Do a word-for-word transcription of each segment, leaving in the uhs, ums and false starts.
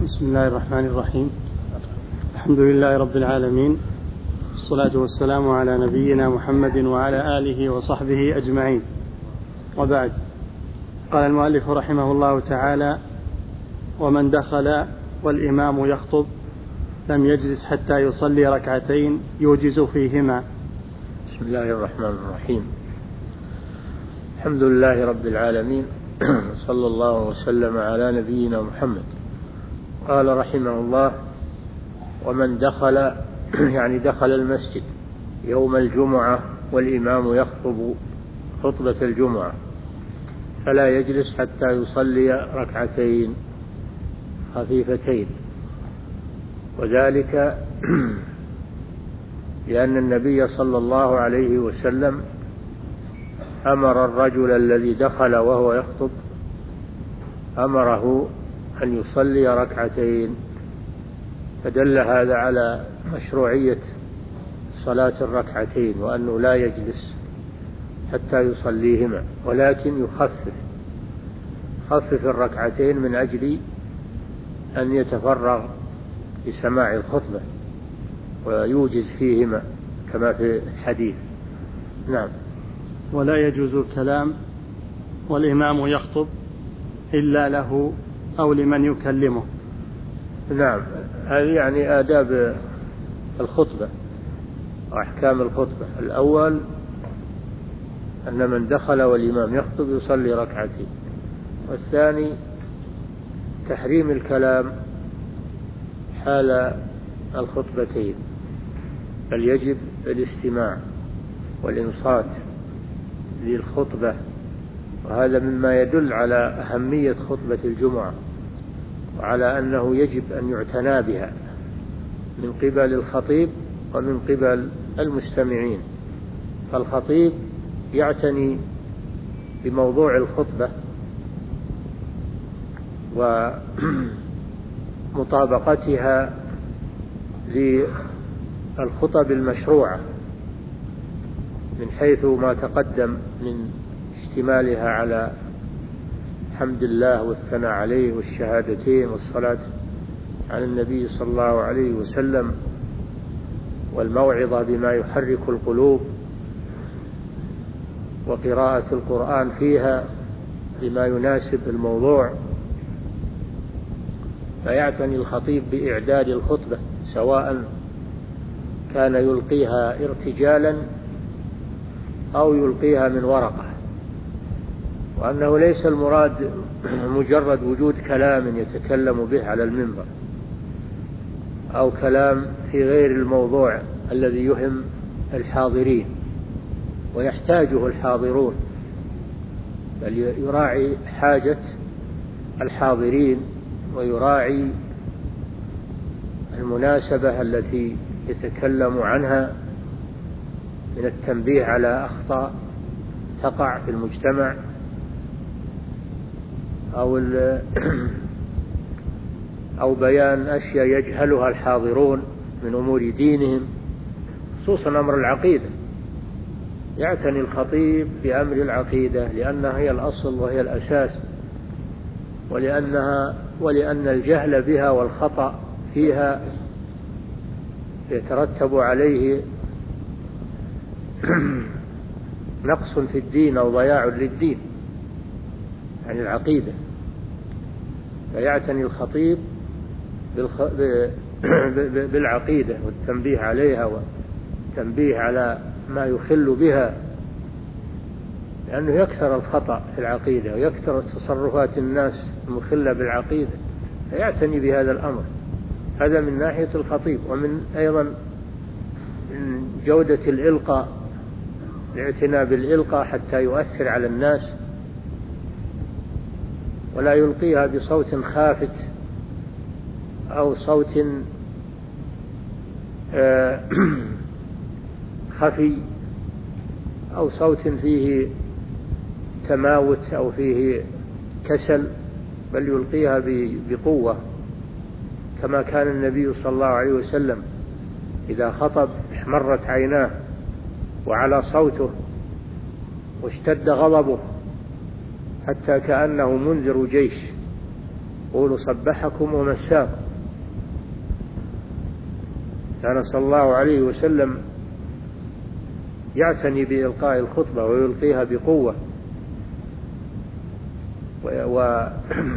بسم الله الرحمن الرحيم. الحمد لله رب العالمين، والصلاة والسلام على نبينا محمد وعلى آله وصحبه أجمعين، وبعد. قال المؤلف رحمه الله تعالى: ومن دخل والإمام يخطب لم يجلس حتى يصلي ركعتين يوجز فيهما. بسم الله الرحمن الرحيم. الحمد لله رب العالمين، صلى الله وسلم على نبينا محمد. قال رحمه الله: ومن دخل يعني دخل المسجد يوم الجمعة والإمام يخطب خطبة الجمعة فلا يجلس حتى يصلي ركعتين خفيفتين، وذلك لأن النبي صلى الله عليه وسلم أمر الرجل الذي دخل وهو يخطب أمره أن يصلي ركعتين، فدل هذا على مشروعية صلاة الركعتين، وأنه لا يجلس حتى يصليهما، ولكن يخفف خفف الركعتين من أجل أن يتفرغ لسماع الخطبة ويوجز فيهما كما في الحديث. نعم. ولا يجوز الكلام والإمام يخطب إلا له أو لمن يكلمه. نعم، هذه يعني آداب الخطبة وأحكام الخطبة. الأول أن من دخل والإمام يخطب يصلي ركعتين، والثاني تحريم الكلام حال الخطبتين، بل يجب الاستماع والإنصات للخطبة، وهذا مما يدل على أهمية خطبة الجمعة وعلى أنه يجب أن يعتنى بها من قبل الخطيب ومن قبل المستمعين. فالخطيب يعتني بموضوع الخطبة ومطابقتها للخطب المشروعة من حيث ما تقدم من اشتمالها على حمد الله والثناء عليه والشهادتين والصلاة على النبي صلى الله عليه وسلم والموعظة بما يحرك القلوب وقراءة القرآن فيها بما يناسب الموضوع. فيعتني الخطيب بإعداد الخطبة، سواء كان يلقيها ارتجالا أو يلقيها من ورقة، وأنه ليس المراد مجرد وجود كلام يتكلم به على المنبر أو كلام في غير الموضوع الذي يهم الحاضرين ويحتاجه الحاضرون، بل يراعي حاجة الحاضرين ويراعي المناسبة التي يتكلم عنها من التنبيه على أخطاء تقع في المجتمع أو أو بيان أشياء يجهلها الحاضرون من أمور دينهم، خصوصا أمر العقيدة. يعتني الخطيب بأمر العقيدة لأنها هي الأصل وهي الأساس، ولأنها ولأن الجهل بها والخطأ فيها يترتب عليه نقص في الدين أو ضياع للدين عن العقيدة. فيعتني الخطيب بالعقيدة والتنبيه عليها والتنبيه على ما يخل بها، لأنه يكثر الخطأ في العقيدة ويكثر تصرفات الناس المخلة بالعقيدة، فيعتني بهذا الأمر. هذا من ناحية الخطيب. ومن أيضا من جودة الإلقاء، الاعتناء بالإلقاء حتى يؤثر على الناس، ولا يلقيها بصوت خافت أو صوت خفي أو صوت فيه تماوت أو فيه كسل، بل يلقيها بقوة، كما كان النبي صلى الله عليه وسلم إذا خطب احمرت عيناه وعلى صوته واشتد غضبه حتى كأنه منذر جيش، يقول صبحكم ومساكم. كان صلى الله عليه وسلم يعتني بإلقاء الخطبة ويلقيها بقوة و...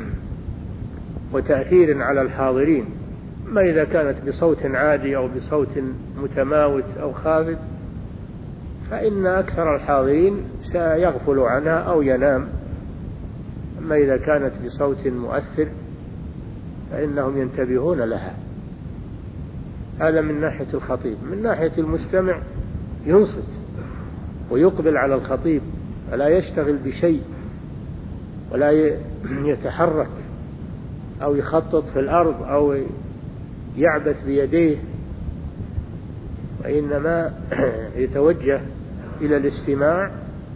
وتأثير على الحاضرين، ما إذا كانت بصوت عادي أو بصوت متماوت أو خافت فإن أكثر الحاضرين سيغفل عنها أو ينام، أما إذا كانت بصوت مؤثر فإنهم ينتبهون لها. هذا من ناحية الخطيب. من ناحية المستمع ينصت ويقبل على الخطيب ولا يشتغل بشيء ولا يتحرك أو يخطط في الأرض أو يعبث بيديه، وإنما يتوجه إلى الاستماع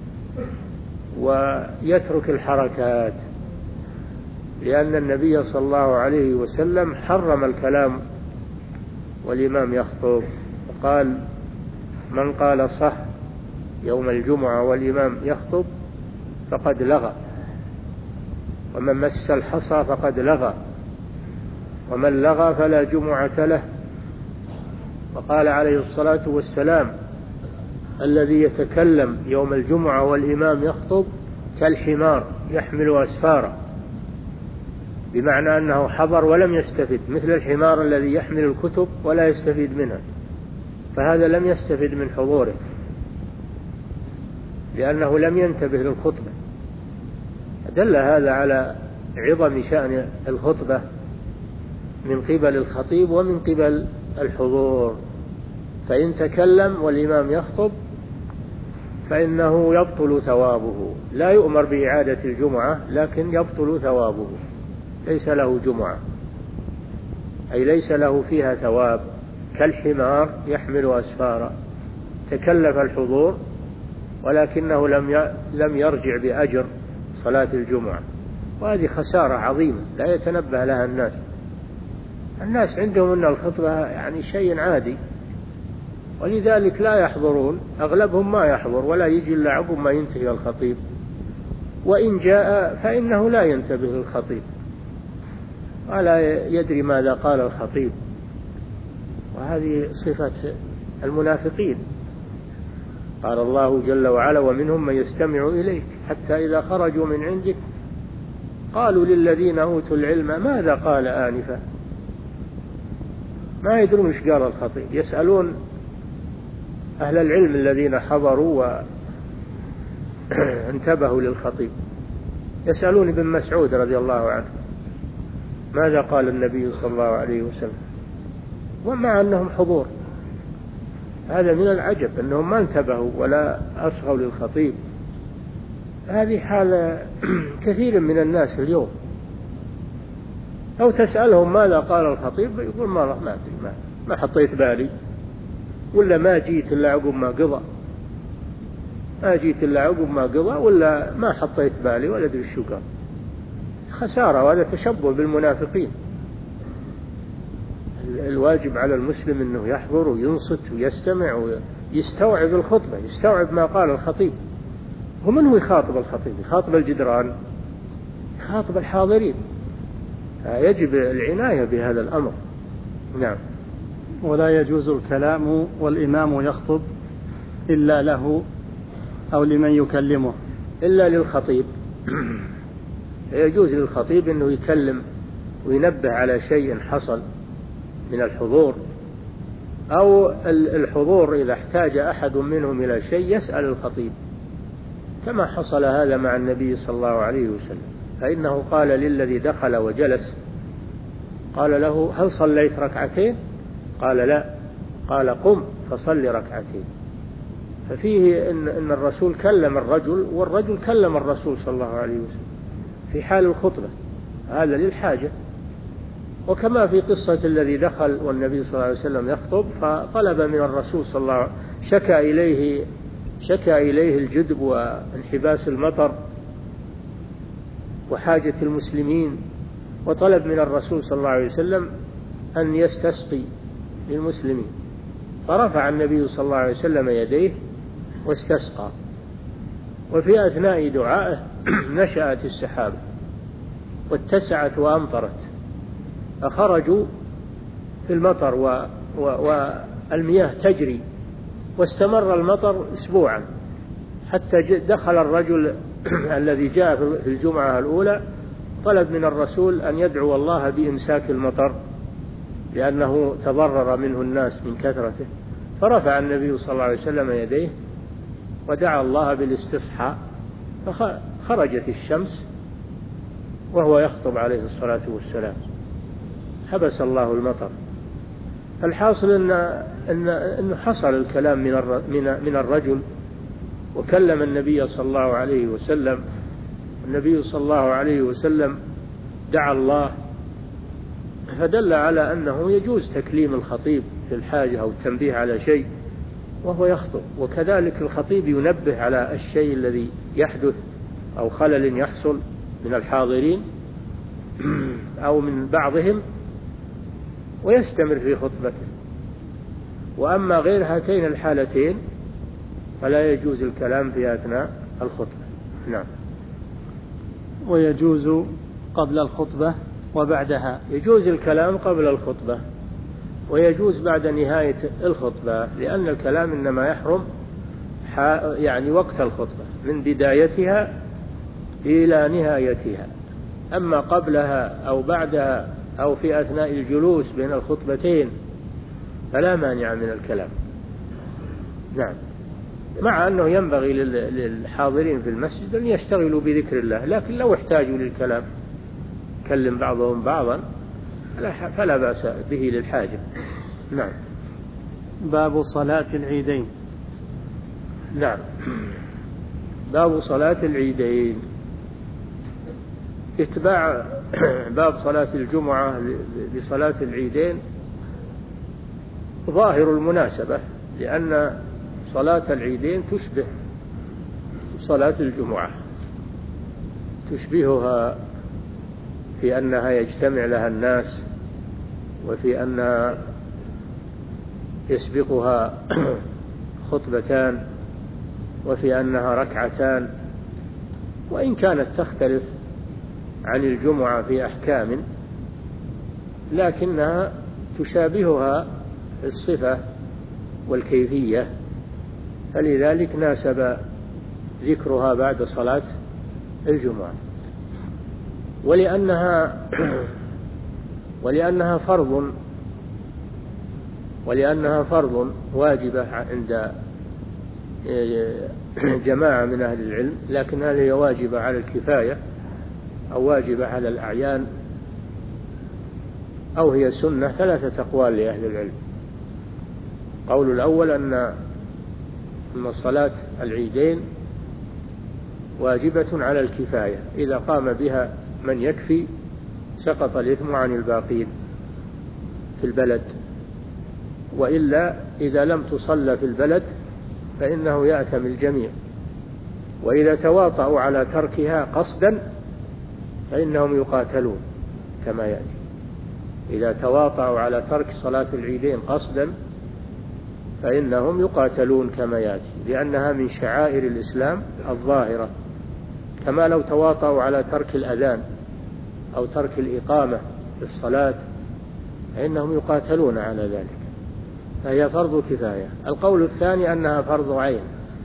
ويترك الحركات، لأن النبي صلى الله عليه وسلم حرم الكلام والإمام يخطب، وقال من قال صح يوم الجمعة والإمام يخطب فقد لغى، ومن مس الحصى فقد لغى، ومن لغى فلا جمعة له. وقال عليه الصلاة والسلام الذي يتكلم يوم الجمعة والإمام يخطب كالحمار يحمل أسفارا، بمعنى أنه حضر ولم يستفد، مثل الحمار الذي يحمل الكتب ولا يستفيد منها، فهذا لم يستفد من حضوره لأنه لم ينتبه للخطبة. دل هذا على عظم شأن الخطبة من قبل الخطيب ومن قبل الحضور. فإن تكلم والإمام يخطب فإنه يبطل ثوابه، لا يؤمر بإعادة الجمعة لكن يبطل ثوابه، ليس له جمعة، أي ليس له فيها ثواب، كالحمار يحمل أسفارا، تكلف الحضور ولكنه لم يرجع بأجر صلاة الجمعة، وهذه خسارة عظيمة لا يتنبه لها الناس. الناس عندهم أن الخطبة يعني شيء عادي، ولذلك لا يحضرون، أغلبهم ما يحضر ولا يجي إلا عقب ما ينتهي الخطيب، وإن جاء فإنه لا ينتبه للخطيب ولا يدري ماذا قال الخطيب، وهذه صفة المنافقين. قال الله جل وعلا ومنهم من يستمع إليك حتى إذا خرجوا من عندك قالوا للذين أوتوا العلم ماذا قال آنفا، ما يدرون ايش قال الخطيب، يسألون أهل العلم الذين حضروا وانتبهوا للخطيب، يسألون ابن مسعود رضي الله عنه ماذا قال النبي صلى الله عليه وسلم، ومع أنهم حضور. هذا من العجب أنهم ما انتبهوا ولا أصغوا للخطيب. هذه حال كثير من الناس اليوم، أو تسألهم ماذا قال الخطيب يقول ما ما ما, ما حطيت بالي، ولا ما جيت إلا عقب ما قضى، ما جيت إلا عقب ما قضى، ولا ما حطيت بالي ولا أدري شو قال. خسارة، وهذا تشبه بالمنافقين. الواجب على المسلم أنه يحضر وينصت ويستمع ويستوعب الخطبة، يستوعب ما قال الخطيب. ومن هو يخاطب الخطيب؟ يخاطب الجدران، يخاطب الحاضرين. يجب العناية بهذا الأمر. نعم. ولا يجوز الكلام والإمام يخطب إلا له أو لمن يكلمه، إلا للخطيب. يجوز للخطيب أنه يكلم وينبه على شيء حصل من الحضور، أو الحضور إذا احتاج أحد منهم إلى شيء يسأل الخطيب، كما حصل هذا مع النبي صلى الله عليه وسلم، فإنه قال للذي دخل وجلس، قال له هل صليت ركعتين؟ قال لا. قال قم فصل ركعتين. ففيه إن, إن الرسول كلم الرجل والرجل كلم الرسول صلى الله عليه وسلم في حال الخطبة، هذا للحاجة. وكما في قصة الذي دخل والنبي صلى الله عليه وسلم يخطب، فطلب من الرسول صلى الله عليه وسلم، شكى إليه شكى إليه الجدب وانحباس المطر وحاجة المسلمين، وطلب من الرسول صلى الله عليه وسلم أن يستسقي للمسلمين، فرفع النبي صلى الله عليه وسلم يديه واستسقى. وفي أثناء دعائه نشأت السحابة، واتسعت وأمطرت، فخرجوا في المطر و... و... والمياه تجري، واستمر المطر أسبوعا حتى دخل الرجل الذي جاء في الجمعة الأولى طلب من الرسول أن يدعو الله بإمساك المطر لأنه تضرر منه الناس من كثرته، فرفع النبي صلى الله عليه وسلم يديه ودعا الله بالاستصحاء، فخرجت الشمس وهو يخطب عليه الصلاة والسلام، حبس الله المطر. الحاصل إن إن إنه حصل الكلام من من الرجل، وكلم النبي صلى الله عليه وسلم. النبي صلى الله عليه وسلم دعا الله، فدل على أنه يجوز تكليم الخطيب في الحاجة أو التنبيه على شيء وهو يخطب، وكذلك الخطيب ينبه على الشيء الذي يحدث أو خلل يحصل من الحاضرين أو من بعضهم ويستمر في خطبته. وأما غير هاتين الحالتين فلا يجوز الكلام في أثناء الخطبة. نعم. ويجوز قبل الخطبة وبعدها. يجوز الكلام قبل الخطبة ويجوز بعد نهاية الخطبة، لأن الكلام إنما يحرم يعني وقت الخطبة من بدايتها إلى نهايتها. أما قبلها أو بعدها أو في أثناء الجلوس بين الخطبتين فلا مانع من الكلام. نعم، مع أنه ينبغي للحاضرين في المسجد أن يشتغلوا بذكر الله، لكن لو احتاجوا للكلام كلم بعضهم بعضا فلا بأس به للحاجة. نعم. باب صلاة العيدين. نعم، باب صلاة العيدين. اتباع باب صلاة الجمعة لصلاة العيدين ظاهر المناسبة، لأن صلاة العيدين تشبه صلاة الجمعة، تشبهها في أنها يجتمع لها الناس، وفي أنها يسبقها خطبتان، وفي أنها ركعتان، وإن كانت تختلف عن الجمعة في أحكام لكنها تشابهها الصفة والكيفية، فلذلك ناسب ذكرها بعد صلاة الجمعة. ولأنها ولأنها فرض ولأنها فرض واجبة عند جماعة من أهل العلم، لكن هل هي واجبة على الكفاية أو واجبة على الأعيان أو هي سنة؟ ثلاثة أقوال لأهل العلم. قول الأول أن أن صلاة العيدين واجبة على الكفاية، إذا قام بها من يكفي سقط الإثم عن الباقين في البلد، وإلا إذا لم تصلى في البلد فإنه يأثم الجميع. وإذا تواطؤوا على تركها قصدا فإنهم يقاتلون كما يأتي. إذا تواطؤوا على ترك صلاة العيدين قصدا فإنهم يقاتلون كما يأتي، لأنها من شعائر الإسلام الظاهرة، كما لو تواطؤوا على ترك الأذان أو ترك الإقامة في الصلاة فإنهم يقاتلون على ذلك، فهي فرض كفاية. القول الثاني أنها فرض عين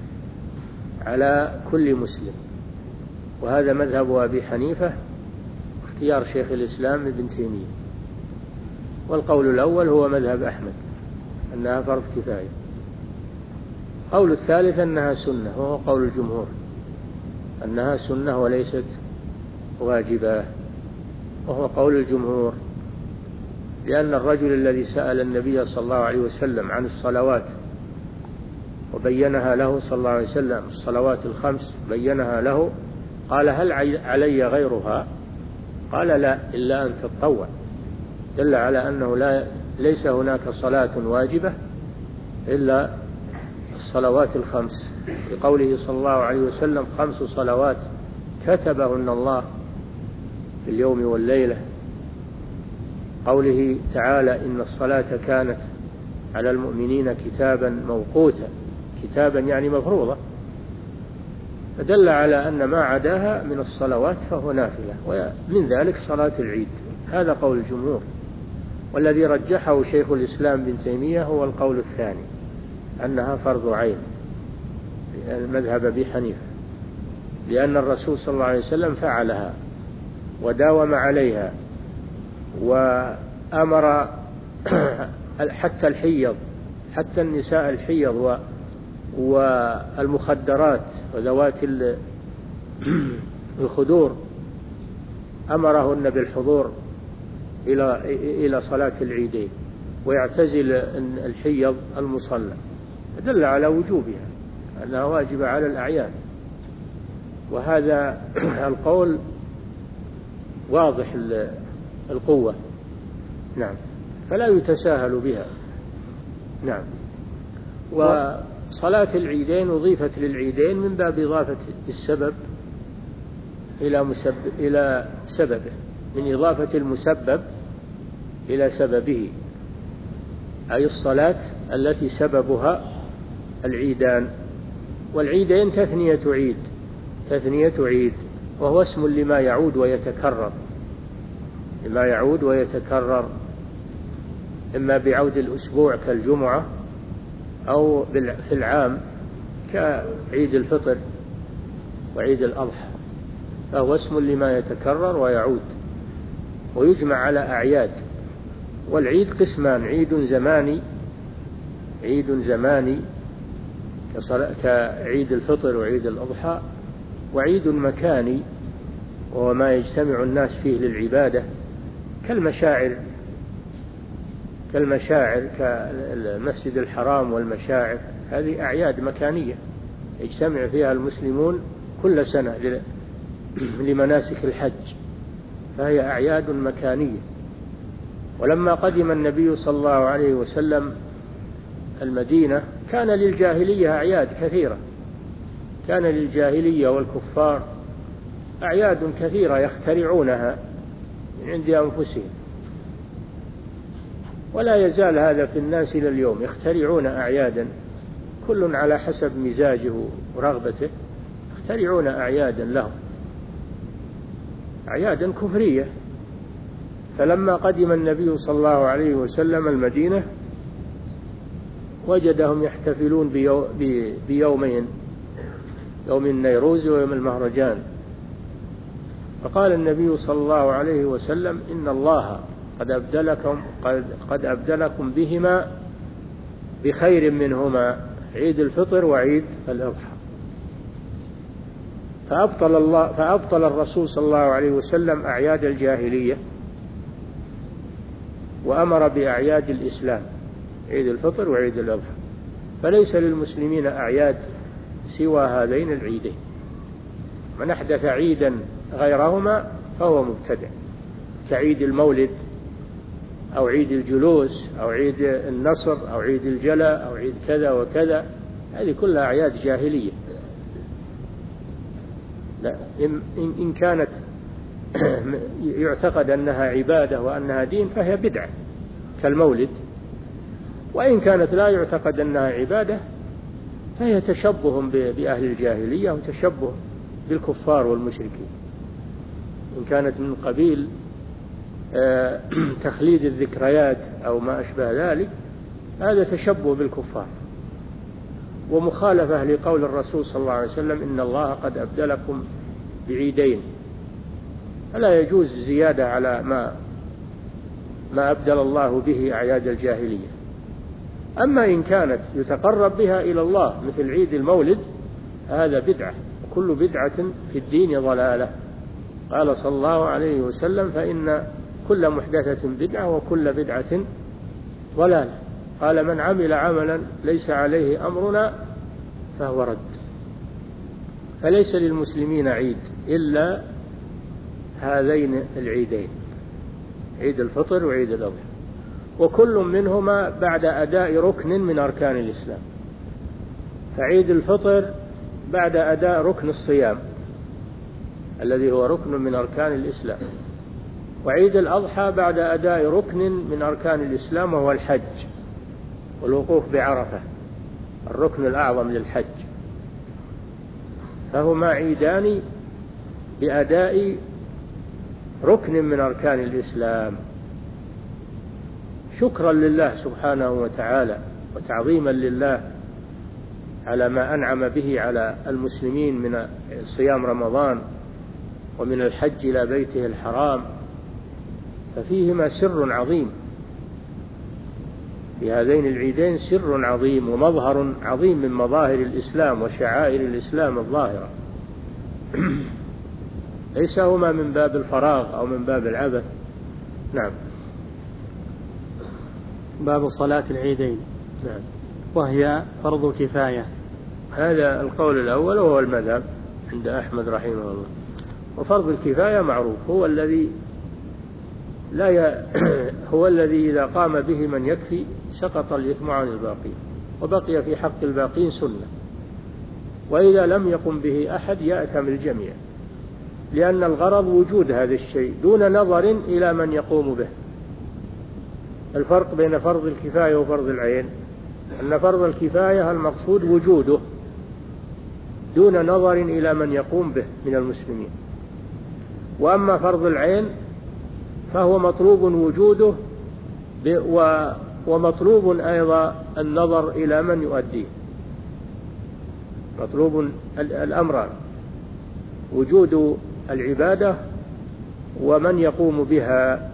على كل مسلم، وهذا مذهب أبي حنيفة اختيار شيخ الإسلام ابن تيمية. والقول الأول هو مذهب أحمد أنها فرض كفاية. قول الثالث أنها سنة، وهو قول الجمهور أنها سنة وليست واجبة، وهو قول الجمهور، لأن الرجل الذي سأل النبي صلى الله عليه وسلم عن الصلوات وبينها له صلى الله عليه وسلم، الصلوات الخمس بينها له، قال هل علي غيرها؟ قال لا، إلا أن تتطوع. دل على أنه لا ليس هناك صلاة واجبة إلا الصلوات الخمس، لقوله صلى الله عليه وسلم خمس صلوات كتبهن الله في اليوم والليلة. قوله تعالى إن الصلاة كانت على المؤمنين كتابا موقوتا، كتابا يعني مفروضة. فدل على أن ما عداها من الصلوات فهو نافلة، ومن ذلك صلاة العيد. هذا قول الجمهور، والذي رجحه شيخ الإسلام بن تيمية هو القول الثاني، أنها فرض عين، المذهب أبي حنيفة، لأن الرسول صلى الله عليه وسلم فعلها وداوم عليها، وأمر حتى الحيض، حتى النساء الحيض والمخدرات وذوات الخدور أمرهن بالحضور إلى إلى صلاة العيدين ويعتزل الحيض المصلى، دل على وجوبها أنها واجبة على الأعيان. وهذا القول واضح القوة، نعم، فلا يتساهل بها. نعم. وصلاة العيدين أضيفت للعيدين من باب إضافة السبب إلى مسبب إلى سببه، من إضافة المسبب إلى سببه، أي الصلاة التي سببها العيدان. والعيدين تثنية عيد، تثنية عيد، وهو اسم لما يعود ويتكرر، لما يعود ويتكرر، إما بعود الأسبوع كالجمعة، أو في العام كعيد الفطر وعيد الأضحى، فهو اسم لما يتكرر ويعود ويجمع على أعياد. والعيد قسمان: عيد زماني، عيد زماني كعيد الفطر وعيد الأضحى، وعيد مكاني وهو ما يجتمع الناس فيه للعبادة كالمشاعر، كالمشاعر كالمسجد الحرام والمشاعر، هذه أعياد مكانية يجتمع فيها المسلمون كل سنة لمناسك الحج، فهي أعياد مكانية. ولما قدم النبي صلى الله عليه وسلم المدينة كان للجاهلية أعياد كثيرة، كان للجاهلية والكفار أعياد كثيرة يخترعونها من عند أنفسهم، ولا يزال هذا في الناس إلى اليوم، يخترعون أعيادا كل على حسب مزاجه ورغبته، يخترعون أعيادا لهم، أعيادا كفرية. فلما قدم النبي صلى الله عليه وسلم المدينة وجدهم يحتفلون بيومين، يوم النيروز ويوم المهرجان، فقال النبي صلى الله عليه وسلم: إن الله قد أبدلكم, قد, قد أبدلكم بهما بخير منهما، عيد الفطر وعيد الأضحى. فأبطل, الله فأبطل الرسول صلى الله عليه وسلم أعياد الجاهلية وأمر بأعياد الإسلام، عيد الفطر وعيد الأضحى، فليس للمسلمين أعياد سوى هذين العيدين. من أحدث عيدا غيرهما فهو مبتدع، كعيد المولد أو عيد الجلوس أو عيد النصر أو عيد الجلاء أو عيد كذا وكذا، هذه كلها أعياد جاهلية. لا، إن كانت يعتقد أنها عبادة وأنها دين فهي بدعة كالمولد، وإن كانت لا يعتقد أنها عبادة فهي تشبه بأهل الجاهلية وتشبه بالكفار والمشركين. إن كانت من قبيل تخليد الذكريات أو ما أشبه ذلك، هذا تشبه بالكفار ومخالفة لقول الرسول صلى الله عليه وسلم: إن الله قد أبدلكم بعيدين. فلا يجوز زيادة على ما ما أبدل الله به أعياد الجاهلية. أما إن كانت يتقرب بها إلى الله مثل عيد المولد، هذا بدعة، وكل بدعة في الدين ضلالة. قال صلى الله عليه وسلم: فإن كل محدثة بدعة وكل بدعة ضلالة. قال: من عمل عملا ليس عليه أمرنا فهو رد. فليس للمسلمين عيد إلا هذين العيدين، عيد الفطر وعيد الأضحى، وكل منهما بعد أداء ركن من أركان الإسلام. فعيد الفطر بعد أداء ركن الصيام الذي هو ركن من أركان الإسلام، وعيد الأضحى بعد أداء ركن من أركان الإسلام وهو الحج والوقوف بعرفة، الركن الأعظم للحج. فهما عيدان بأداء ركن من أركان الإسلام، شكرا لله سبحانه وتعالى وتعظيما لله على ما أنعم به على المسلمين من صيام رمضان ومن الحج إلى بيته الحرام، ففيهما سر عظيم، في هذين العيدين سر عظيم ومظهر عظيم من مظاهر الإسلام وشعائر الإسلام الظاهرة. ليس هما من باب الفراغ أو من باب العبث. نعم. باب صلاة العيدين. نعم. وهي فرض كفاية. هذا القول الأول وهو المذهب عند أحمد رحمه الله. وفرض الكفاية معروف، هو الذي لا ي... هو الذي إذا قام به من يكفي سقط الإثم عن الباقين، وبقي في حق الباقين سنة، وإذا لم يقم به أحد يأثم الجميع، لأن الغرض وجود هذا الشيء دون نظر إلى من يقوم به. الفرق بين فرض الكفاية وفرض العين أن فرض الكفاية المقصود وجوده دون نظر إلى من يقوم به من المسلمين، وأما فرض العين فهو مطلوب وجوده ومطلوب أيضا النظر إلى من يؤديه، مطلوب الأمران، وجود العبادة ومن يقوم بها.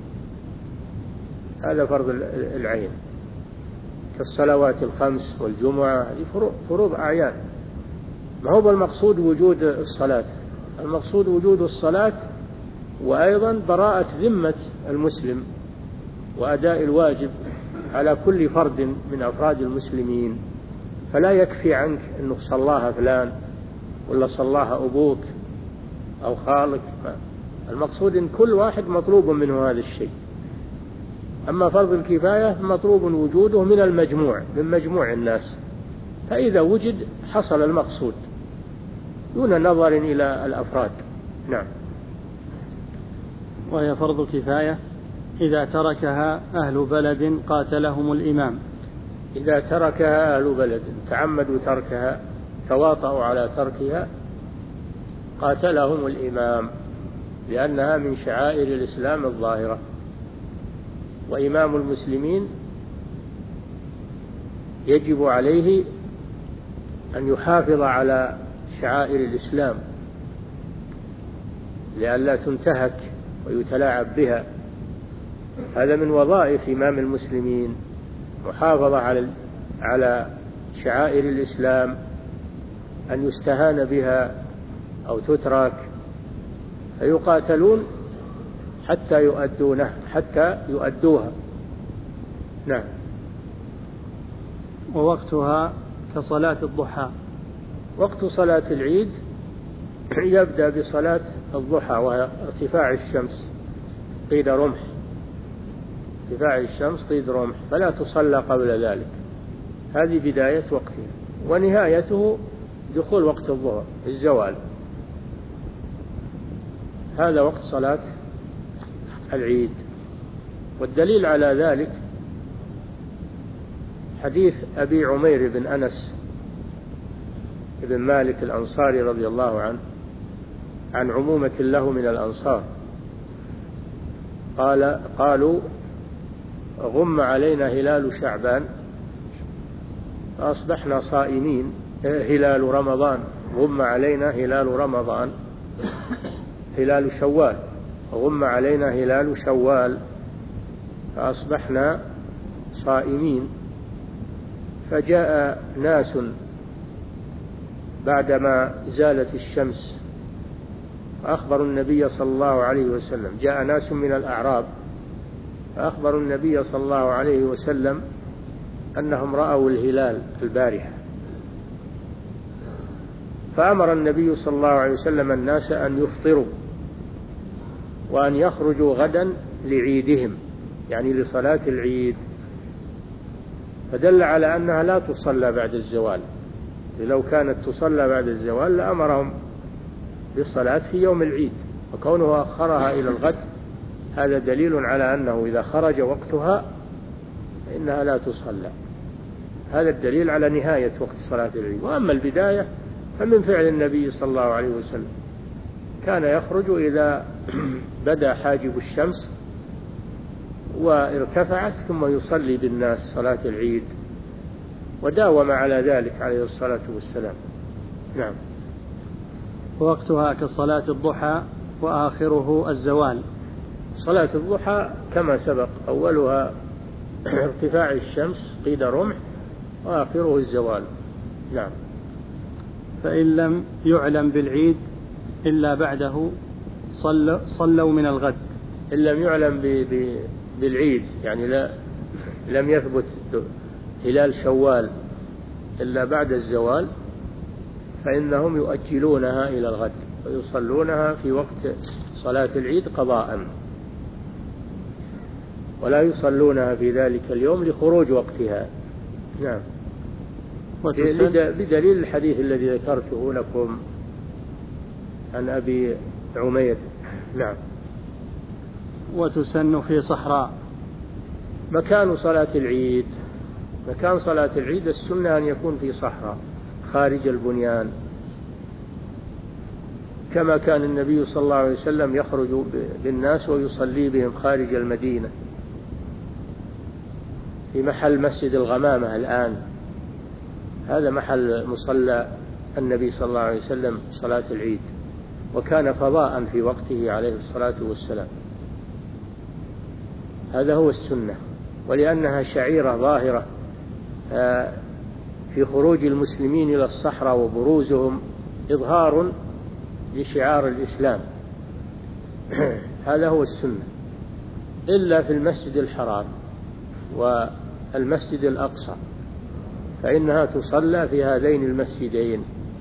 هذا فرض العين كالصلوات الخمس والجمعة، هذه فروض أعيان. ما هو المقصود وجود الصلاة، المقصود وجود الصلاة وأيضا براءة ذمة المسلم وأداء الواجب على كل فرد من أفراد المسلمين، فلا يكفي عنك أنه صلاها فلان ولا صلاها أبوك أو خالك، المقصود أن كل واحد مطلوب منه هذا الشيء. أما فرض الكفاية مطلوب وجوده من المجموع، من مجموع الناس، فإذا وجد حصل المقصود دون نظر إلى الأفراد. نعم. وهي فرض كفاية إذا تركها أهل بلد قاتلهم الإمام. إذا تركها أهل بلد تعمدوا تركها، تواطؤوا على تركها، قاتلهم الإمام، لأنها من شعائر الإسلام الظاهرة، وإمام المسلمين يجب عليه أن يحافظ على شعائر الإسلام لئلا تنتهك ويتلاعب بها. هذا من وظائف إمام المسلمين، محافظة على على شعائر الإسلام، أن يستهان بها أو تترك، فيقاتلون حتى يؤدونه حتى يؤدوها. نعم. ووقتها كصلاة الضحى. وقت صلاة العيد يبدأ بصلاة الضحى، وهي ارتفاع الشمس قيد رمح، ارتفاع الشمس قيد رمح، فلا تصلى قبل ذلك. هذه بداية وقتها، ونهايته دخول وقت الظهر الزوال. هذا وقت صلاة العيد. والدليل على ذلك حديث أبي عمير بن أنس بن مالك الأنصاري رضي الله عنه عن عمومة له من الأنصار، قال قالوا غم علينا هلال شعبان فأصبحنا صائمين، هلال رمضان، غم علينا هلال رمضان، هلال شوال، غم علينا هلال شوال فأصبحنا صائمين. فجاء ناس بعدما زالت الشمس فأخبروا النبي صلى الله عليه وسلم، جاء ناس من الأعراب فأخبروا النبي صلى الله عليه وسلم أنهم رأوا الهلال البارحة، فأمر النبي صلى الله عليه وسلم الناس أن يفطروا وأن يخرجوا غدا لعيدهم، يعني لصلاة العيد، فدل على أنها لا تصلى بعد الزوال. لو كانت تصلى بعد الزوال لأمرهم بالصلاة في يوم العيد، وكونه أخرها إلى الغد هذا دليل على أنه إذا خرج وقتها فإنها لا تصلى. هذا الدليل على نهاية وقت صلاة العيد. وأما البداية فمن فعل النبي صلى الله عليه وسلم كان يخرج إذا بدا حاجب الشمس وارتفعت ثم يصلي بالناس صلاة العيد، وداوم على ذلك عليه الصلاة والسلام. نعم. وقتها كصلاة الضحى وآخره الزوال. صلاة الضحى كما سبق أولها ارتفاع الشمس قيد رمح وآخره الزوال. نعم. فإن لم يعلم بالعيد إلا بعده صلوا, صلوا من الغد. إن لم يعلم بالعيد يعني لا لم يثبت هلال شوال إلا بعد الزوال، فإنهم يؤجلونها إلى الغد ويصلونها في وقت صلاة العيد قضاء، ولا يصلونها في ذلك اليوم لخروج وقتها. نعم. بدليل الحديث الذي ذكرته لكم عن أبي عمير. نعم. وتسن في صحراء. مكان صلاة العيد مكان صلاة العيد السنة أن يكون في صحراء خارج البنيان، كما كان النبي صلى الله عليه وسلم يخرج بالناس ويصلي بهم خارج المدينة في محل مسجد الغمامة الآن، هذا محل مصلى النبي صلى الله عليه وسلم صلاة العيد، وكان فضاء في وقته عليه الصلاة والسلام. هذا هو السنة، ولأنها شعيرة ظاهرة في خروج المسلمين إلى الصحراء وبروزهم إظهار لشعار الإسلام. هذا هو السنة، إلا في المسجد الحرام والمسجد الأقصى فإنها تصلى في هذين المسجدين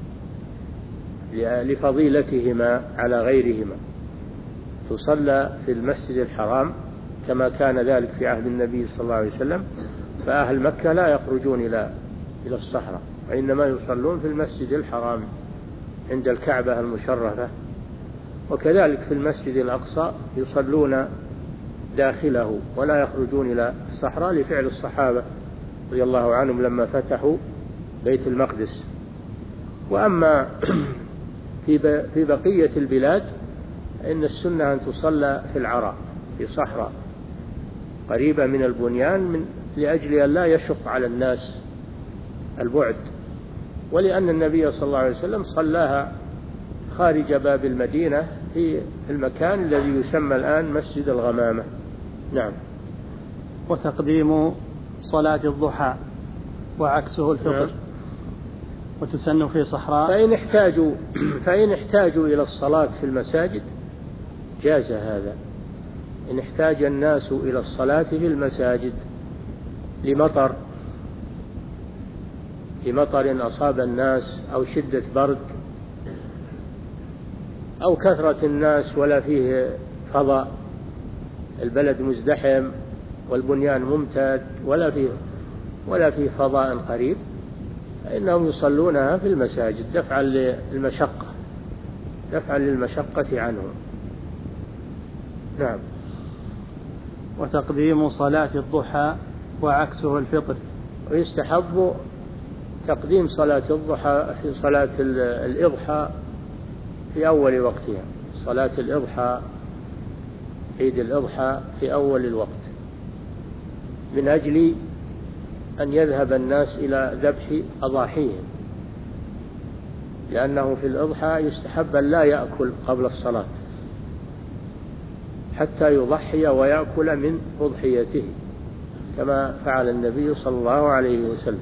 لفضيلتهما على غيرهما. تصلى في المسجد الحرام كما كان ذلك في عهد النبي صلى الله عليه وسلم، فأهل مكة لا يخرجون إلى إلى الصحراء، وإنما يصلون في المسجد الحرام عند الكعبة المشرفة، وكذلك في المسجد الأقصى يصلون داخله ولا يخرجون إلى الصحراء لفعل الصحابة رضي الله عنهم لما فتحوا بيت المقدس. وأما في في بقية البلاد إن السنة أن تصلى في العراء في صحراء قريبة من البنيان من لأجل أن لا يشق على الناس البعد، ولأن النبي صلى الله عليه وسلم صلاها خارج باب المدينة في المكان الذي يسمى الآن مسجد الغمامة. نعم. وتقديم صلاة الضحى وعكسه الفطر. نعم. وتسن في صحراء. فإن احتاجوا فإن احتاجوا إلى الصلاة في المساجد جاز هذا، إن احتاج الناس إلى الصلاة في المساجد لمطر لمطر أصاب الناس أو شدة برد أو كثرة الناس ولا فيه فضاء، البلد مزدحم والبنيان ممتد ولا فيه ولا فيه فضاء قريب، فإنهم يصلونها في المساجد دفعا للمشقة دفعا للمشقة عنهم. نعم. وتقديم صلاة الضحى وعكسه الفطر. ويستحب تقديم صلاة الضحى في صلاة الإضحى في أول وقتها، صلاة الإضحى عيد الإضحى في أول الوقت، من أجل أن يذهب الناس إلى ذبح أضاحيهم، لأنه في الإضحى يستحب أن لا يأكل قبل الصلاة حتى يضحي ويأكل من أضحيته كما فعل النبي صلى الله عليه وسلم،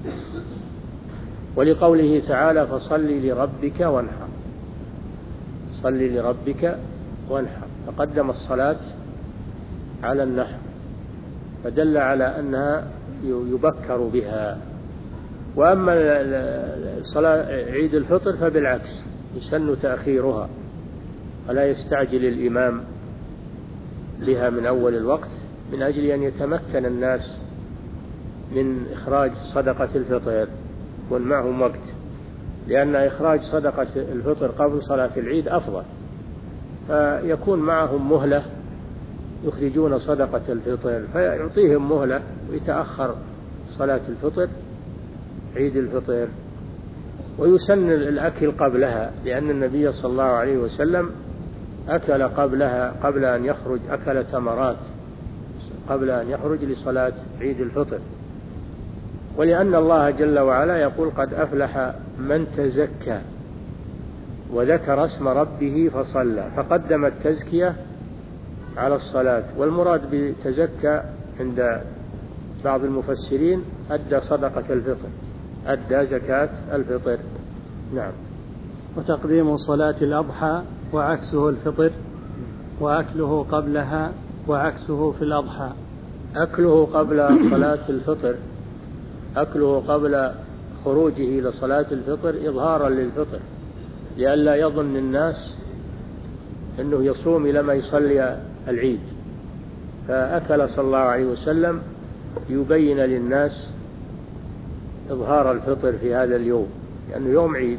ولقوله تعالى فصل لربك وانحر، صل لربك وانحر، فقدم الصلاة على النحر فدل على أنها يبكر بها. وأما صلاة عيد الفطر فبالعكس يسن تأخيرها ولا يستعجل الإمام بها من أول الوقت من أجل أن يتمكن الناس من إخراج صدقة الفطر يكون معهم وقت، لأن إخراج صدقة الفطر قبل صلاة العيد أفضل، فيكون معهم مهلة يخرجون صدقة الفطر فيعطيهم مهلة ويتأخر صلاة الفطر عيد الفطر. ويسن الأكل قبلها، لأن النبي صلى الله عليه وسلم أكل قبلها، قبل أن يخرج أكل تمرات قبل أن يخرج لصلاة عيد الفطر، ولأن الله جل وعلا يقول قد أفلح من تزكى وذكر اسم ربه فصلى، فقدم التزكية على الصلاة. والمراد بتزكى عند بعض المفسرين أدى صدقة الفطر، أدى زكاة الفطر. نعم. وتقديم صلاة الأضحى وعكسه الفطر، وأكله قبلها وعكسه في الأضحى. أكله قبل صلاة الفطر، أكله قبل خروجه إلى صلاة الفطر إظهارا للفطر، لئلا يظن الناس أنه يصوم إلى ما يصلي العيد، فأكل صلى الله عليه وسلم يبين للناس إظهار الفطر في هذا اليوم، لأنه يوم عيد،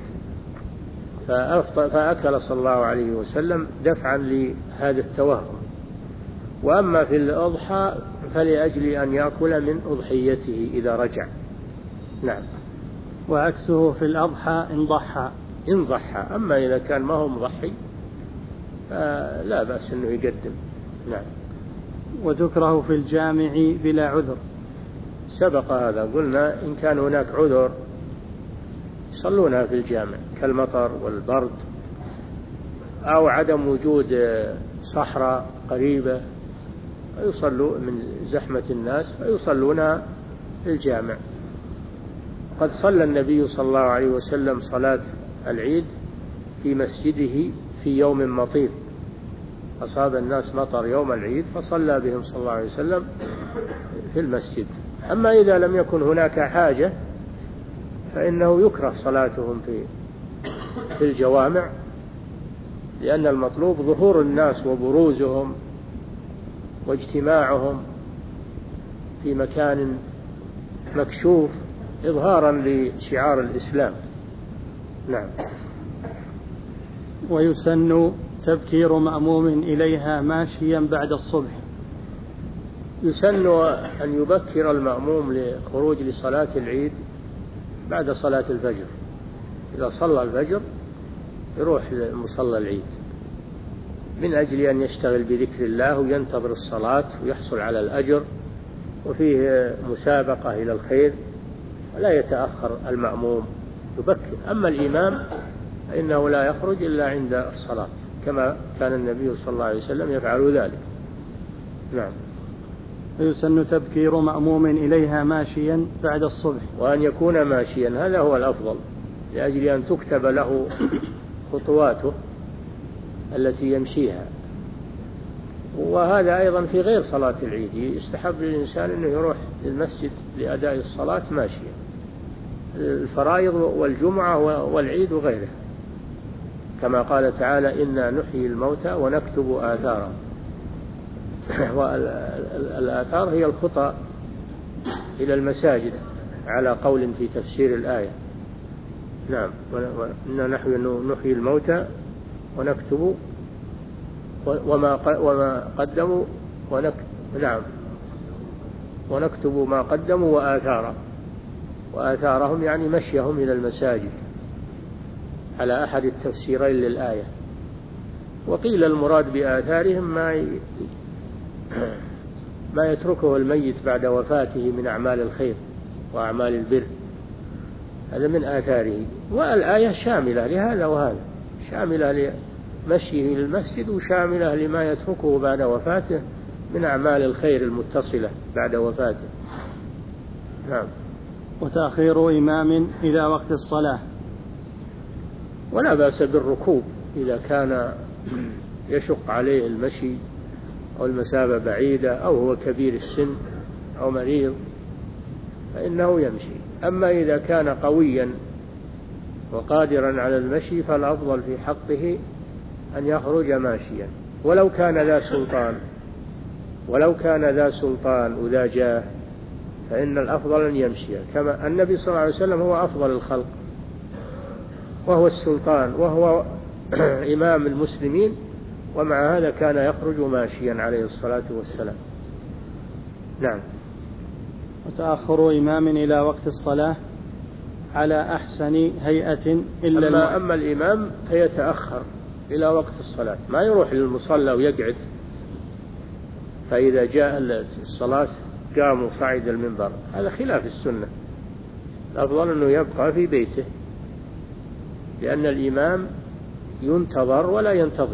فأكل صلى الله عليه وسلم دفعا لهذا التوهم. وأما في الأضحى فلأجل أن يأكل من أضحيته إذا رجع. نعم. وعكسه في الأضحى إن ضحى، إن ضحى. أما إذا كان ما هو مضحي فلا بأس أنه يقدم. نعم. وتكره في الجامع بلا عذر. سبق هذا، قلنا إن كان هناك عذر يصلونها في الجامع كالمطر والبرد أو عدم وجود صحراء قريبة، فيصلوا من زحمة الناس فيصلونها في الجامع. قد صلى النبي صلى الله عليه وسلم صلاة العيد في مسجده في يوم مطير، أصاب الناس مطر يوم العيد فصلى بهم صلى الله عليه وسلم في المسجد. أما إذا لم يكن هناك حاجة فإنه يكره صلاتهم في في الجوامع، لأن المطلوب ظهور الناس وبروزهم واجتماعهم في مكان مكشوف إظهارا لشعار الإسلام. نعم. ويسن تبكير مأموم إليها ماشيا بعد الصبح. يسن أن يبكر المأموم لخروج لصلاة العيد بعد صلاة الفجر، إذا صلى الفجر يروح لمصلى العيد من أجل أن يشتغل بذكر الله وينتظر الصلاة ويحصل على الأجر، وفيه مسابقة إلى الخير، ولا يتأخر المأموم يبكر. أما الإمام فإنه لا يخرج إلا عند الصلاة، كما كان النبي صلى الله عليه وسلم يفعل ذلك. نعم. ويسن تبكير مأموم إليها ماشيا بعد الصبح، وأن يكون ماشيا، هذا هو الأفضل، لأجل أن تكتب له خطواته التي يمشيها. وهذا أيضا في غير صلاة العيد، يستحب للإنسان أنه يروح للمسجد لأداء الصلاة ماشيا، الفرائض والجمعة والعيد وغيره، كما قال تعالى إنا نحيي الموتى ونكتب آثارهم. والآثار هي الخطى إلى المساجد على قول في تفسير الآية. نعم. إنا نحن نحيي الموتى ونكتب وما وما قدموا ونك نعم ونكتب ما قدموا وآثارهم، وآثارهم يعني مشيهم إلى المساجد على أحد التفسيرين للآية. وقيل المراد بآثارهم ما ي... ما يتركه الميت بعد وفاته من أعمال الخير وأعمال البر، هذا من آثاره. والآية شاملة لهذا وهذا، شاملة لمشيه للمسجد وشاملة لما يتركه بعد وفاته من أعمال الخير المتصلة بعد وفاته. نعم. وتأخير إمام إلى وقت الصلاة. ولا بأس بالركوب إذا كان يشق عليه المشي أو المسافة بعيدة أو هو كبير السن أو مريض فإنه يمشي. أما إذا كان قويا وقادرا على المشي فالأفضل في حقه أن يخرج ماشيا، ولو كان ذا سلطان ولو كان ذا سلطان وذا جاه فإن الأفضل أن يمشي، كما النبي صلى الله عليه وسلم هو أفضل الخلق وهو السلطان وهو إمام المسلمين، ومع هذا كان يخرج ماشيا عليه الصلاة والسلام. نعم. وتأخر إمام إلى وقت الصلاة. على أحسن هيئة إلا أما, أما الإمام فيتأخر إلى وقت الصلاة، ما يروح للمصلى ويقعد، فإذا جاء الصلاة قام وصعد المنبر، هذا خلاف السنة. الأفضل أنه يبقى في بيته، لأن الإمام ينتظر ولا ينتظر،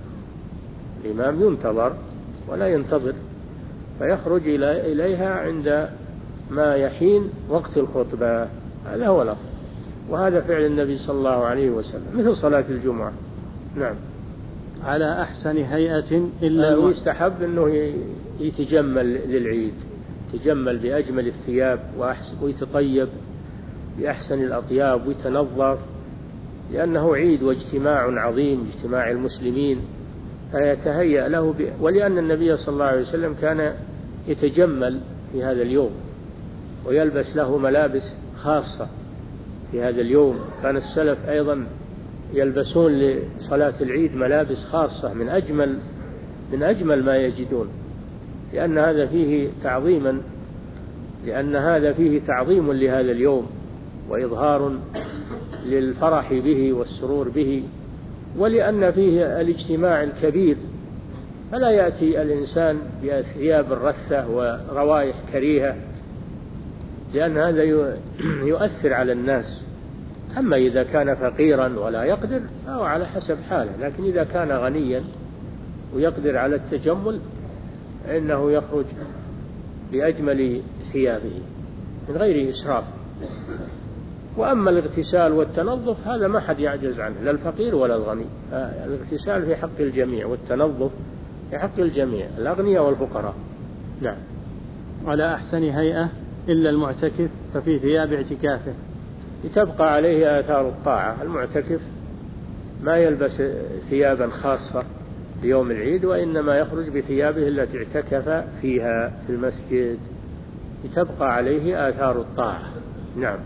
الإمام ينتظر ولا ينتظر، فيخرج إليها عند ما يحين وقت الخطبة، هذا هو الأفضل، وهذا فعل النبي صلى الله عليه وسلم مثل صلاة الجمعة. نعم. على أحسن هيئة إلا ويستحب أنه يتجمل للعيد، يتجمل بأجمل الثياب ويتطيب بأحسن الأطياب ويتنظف، لأنه عيد واجتماع عظيم، اجتماع المسلمين، فيتهيأ له ب... ولأن النبي صلى الله عليه وسلم كان يتجمل في هذا اليوم ويلبس له ملابس خاصة في هذا اليوم. كان السلف أيضا يلبسون لصلاة العيد ملابس خاصة من أجمل من أجمل ما يجدون، لأن هذا فيه تعظيما لأن هذا فيه تعظيم لهذا اليوم وإظهار للفرح به والسرور به، ولأن فيه الاجتماع الكبير، فلا يأتي الإنسان بثياب الرثة وروائح كريهة، لأن هذا يؤثر على الناس. أما إذا كان فقيرا ولا يقدر فهو على حسب حاله، لكن إذا كان غنيا ويقدر على التجمل فإنه يخرج بأجمل ثيابه من غير إسراف. وأما الاغتسال والتنظف هذا ما حد يعجز عنه، لا الفقير ولا الغني، الاغتسال في حق الجميع والتنظف في حق الجميع، الأغنياء والفقراء. نعم. على أحسن هيئة إلا المعتكف ففي ثياب اعتكافه، لتبقى عليه آثار الطاعة. المعتكف ما يلبس ثيابا خاصة ليوم العيد، وإنما يخرج بثيابه التي اعتكف فيها في المسجد، لتبقى عليه آثار الطاعة. نعم.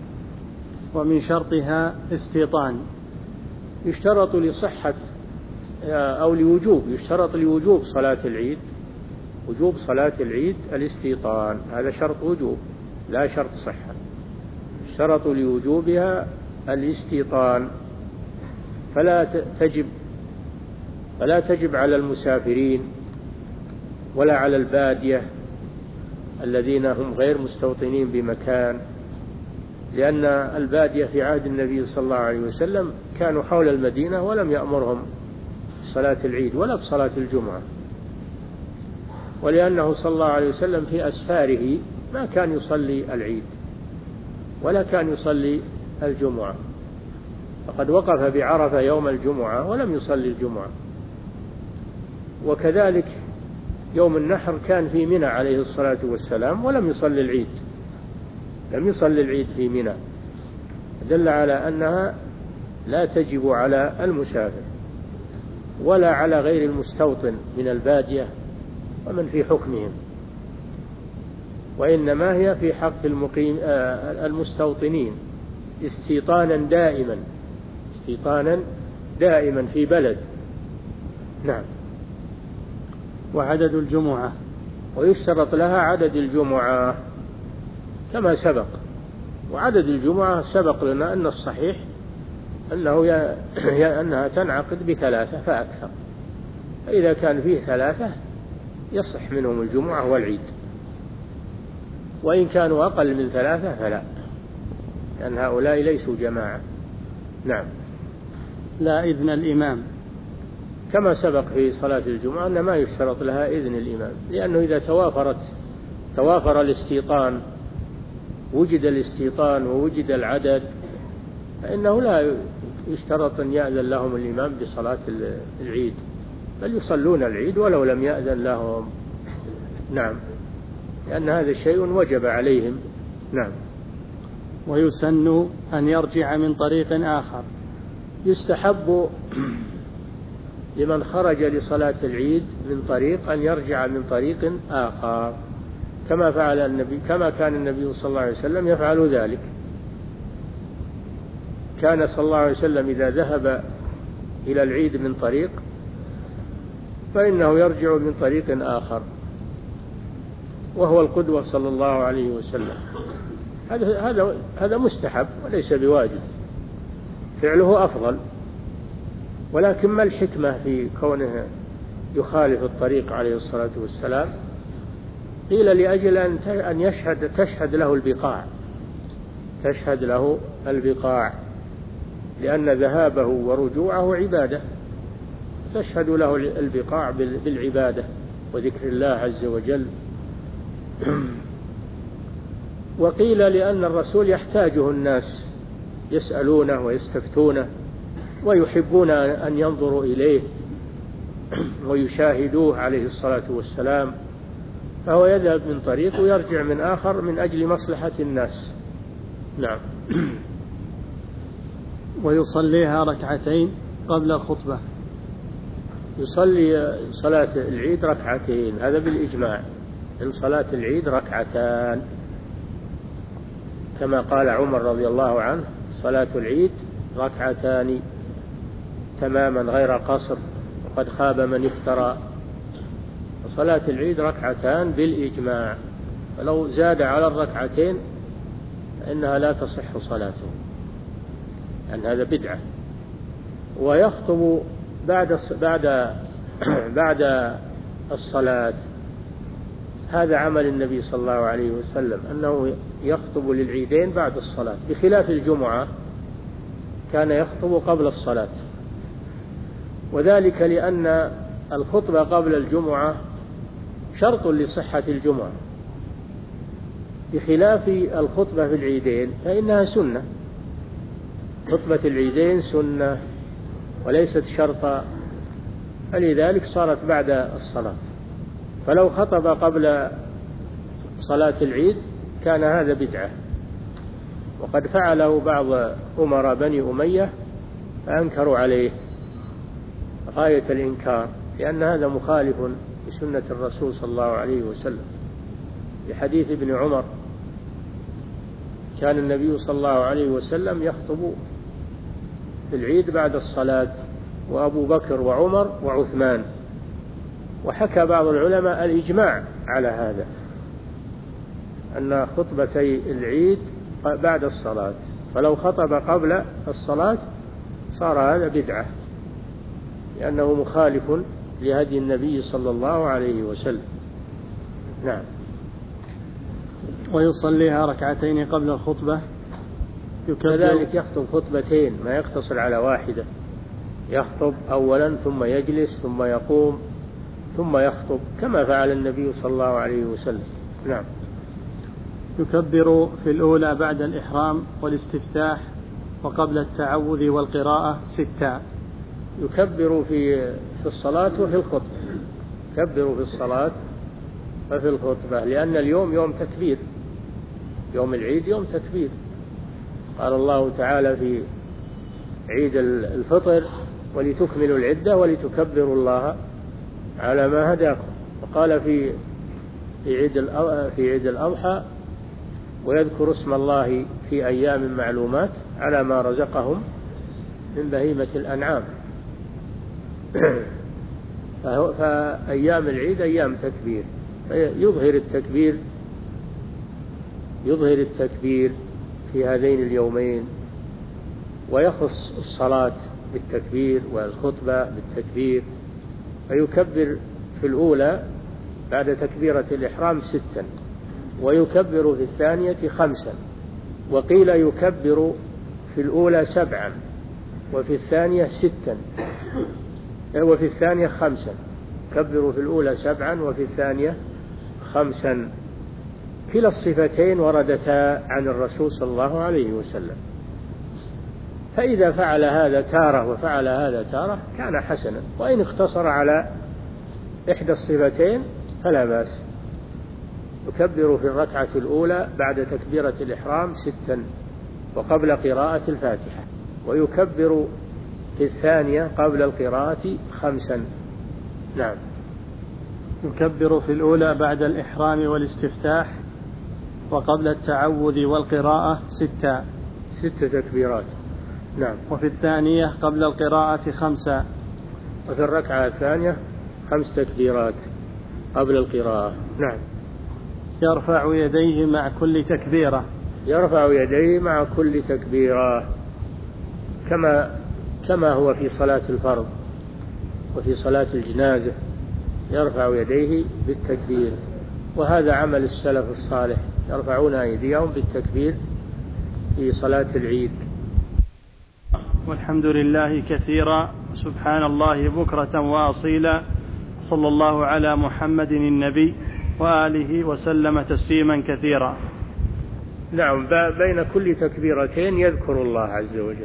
ومن شرطها استيطان، يشترط لصحة أو لوجوب، يشترط لوجوب صلاة العيد، وجوب صلاة العيد الاستيطان، هذا شرط وجوب لا شرط صحة. اشترط لوجوبها الاستيطان، فلا تجب فلا تجب على المسافرين ولا على البادية الذين هم غير مستوطنين بمكان، لأن البادية في عهد النبي صلى الله عليه وسلم كانوا حول المدينة ولم يأمرهم بصلاة العيد ولا بصلاة الجمعة، ولأنه صلى الله عليه وسلم في أسفاره ما كان يصلي العيد ولا كان يصلي الجمعة، فقد وقف بعرفة يوم الجمعة ولم يصلي الجمعة. وكذلك يوم النحر كان في منى عليه الصلاة والسلام ولم يصلي العيد، لم يصلي العيد في منى، دل على أنها لا تجب على المسافر ولا على غير المستوطن من البادية ومن في حكمهم، وإنما هي في حق المقيم المستوطنين استيطانا دائما استيطانا دائما في بلد. نعم. وعدد الجمعة، ويشترط لها عدد الجمعة كما سبق، وعدد الجمعة سبق لنا أن الصحيح أنه ي... أنها تنعقد بثلاثة فأكثر، فإذا كان فيه ثلاثة يصح منهم الجمعة والعيد، وإن كانوا أقل من ثلاثة فلا، لأن هؤلاء ليسوا جماعة. نعم. لا إذن الإمام، كما سبق في صلاة الجمعة أن ما يشترط لها إذن الإمام، لأنه إذا توافرت توافر الاستيطان، وجد الاستيطان ووجد العدد، فإنه لا يشترط أن يأذن لهم الإمام بصلاة العيد، بل يصلون العيد ولو لم يأذن لهم. نعم. لأن هذا الشيء وجب عليهم. نعم. ويسن أن يرجع من طريق آخر، يستحب لمن خرج لصلاة العيد من طريق أن يرجع من طريق آخر، كما فعل النبي كما كان النبي صلى الله عليه وسلم يفعل ذلك. كان صلى الله عليه وسلم إذا ذهب إلى العيد من طريق فإنه يرجع من طريق آخر، وهو القدوة صلى الله عليه وسلم. هذا هذا هذا مستحب وليس بواجب، فعله أفضل. ولكن ما الحكمة في كونه يخالف الطريق عليه الصلاة والسلام؟ قيل لأجل أن يشهد تشهد له البقاع تشهد له البقاع لأن ذهابه ورجوعه عبادة، تشهد له البقاع بالعبادة وذكر الله عز وجل. وقيل لأن الرسول يحتاجه الناس، يسألونه ويستفتونه ويحبون أن ينظروا إليه ويشاهدوه عليه الصلاة والسلام، فهو يذهب من طريق ويرجع من آخر من أجل مصلحة الناس. نعم. ويصليها ركعتين قبل الخطبة. يصلي صلاة العيد ركعتين، هذا بالإجماع، إن صلاة العيد ركعتان، كما قال عمر رضي الله عنه: صلاة العيد ركعتان تماما غير قصر، وقد خاب من افترى. صلاة العيد ركعتان بالإجماع، فلو زاد على الركعتين فإنها لا تصح صلاته، لأن هذا بدعة. ويخطب بعد بعد بعد الصلاة، هذا عمل النبي صلى الله عليه وسلم، أنه يخطب للعيدين بعد الصلاة، بخلاف الجمعة كان يخطب قبل الصلاة، وذلك لأن الخطبة قبل الجمعة شرط لصحة الجمعة، بخلاف الخطبة في العيدين فإنها سنة. خطبة العيدين سنة وليست شرطا، فلذلك صارت بعد الصلاة. فلو خطب قبل صلاة العيد كان هذا بدعة، وقد فعله بعض أمراء بني أمية فأنكروا عليه غاية الإنكار، لأن هذا مخالف لسنة الرسول صلى الله عليه وسلم. لحديث ابن عمر: كان النبي صلى الله عليه وسلم يخطب في العيد بعد الصلاة، وأبو بكر وعمر وعثمان. وحكى بعض العلماء الإجماع على هذا، أن خطبتي العيد بعد الصلاة، فلو خطب قبل الصلاة صار هذا بدعة، لأنه مخالف لهدي النبي صلى الله عليه وسلم. نعم. ويصليها ركعتين قبل الخطبة. كذلك يخطب خطبتين، ما يقتصر على واحدة، يخطب أولا ثم يجلس ثم يقوم ثم يخطب، كما فعل النبي صلى الله عليه وسلم. نعم. يكبر في الأولى بعد الإحرام والاستفتاح وقبل التعوذ والقراءة ستا. يكبر في في الصلاة وفي الخطبة، يكبر في الصلاة وفي الخطبة، لأن اليوم يوم تكبير، يوم العيد يوم تكبير. قال الله تعالى في عيد الفطر: ولتكملوا العدة ولتكبروا الله على ما هداكم. وقال في في عيد في عيد الأضحى: ويذكر اسم الله في أيام معلومات على ما رزقهم من بهيمة الأنعام. فأيام العيد أيام تكبير، يظهر التكبير يظهر التكبير في هذين اليومين، ويخص الصلاة بالتكبير والخطبة بالتكبير. فيكبر في الأولى بعد تكبيرة الإحرام ستا، ويكبر في الثانية خمسا، وقيل يكبر في الأولى سبعا وفي الثانية ستا، وفي الثانية خمسا. يكبر في الأولى سبعا وفي الثانية خمسا. كلا الصفتين وردتا عن الرسول صلى الله عليه وسلم، فإذا فعل هذا تارة وفعل هذا تارة كان حسنا، وإن اقتصر على إحدى الصفتين فلا بأس. يكبر في الركعة الأولى بعد تكبيرة الإحرام ستا وقبل قراءة الفاتحة، ويكبر في الثانية قبل القراءة خمسا. نعم. يكبر في الأولى بعد الإحرام والاستفتاح وقبل التعوذ والقراءة ستا، ست تكبيرات. نعم. وفي الثانية قبل القراءة خمسة، وفي الركعة الثانية خمس تكبيرات قبل القراءة. نعم. يرفع يديه مع كل تكبيرة. يرفع يديه مع كل تكبيرة كما كما هو في صلاة الفرض وفي صلاة الجنازة، يرفع يديه بالتكبير. وهذا عمل السلف الصالح، يرفعون أيديهم بالتكبير في صلاة العيد. والحمد لله كثيرا، سبحان الله بكرة وأصيلا، صلى الله على محمد النبي وآله وسلم تسليما كثيرا. نعم، بين كل تكبيرتين يذكر الله عز وجل.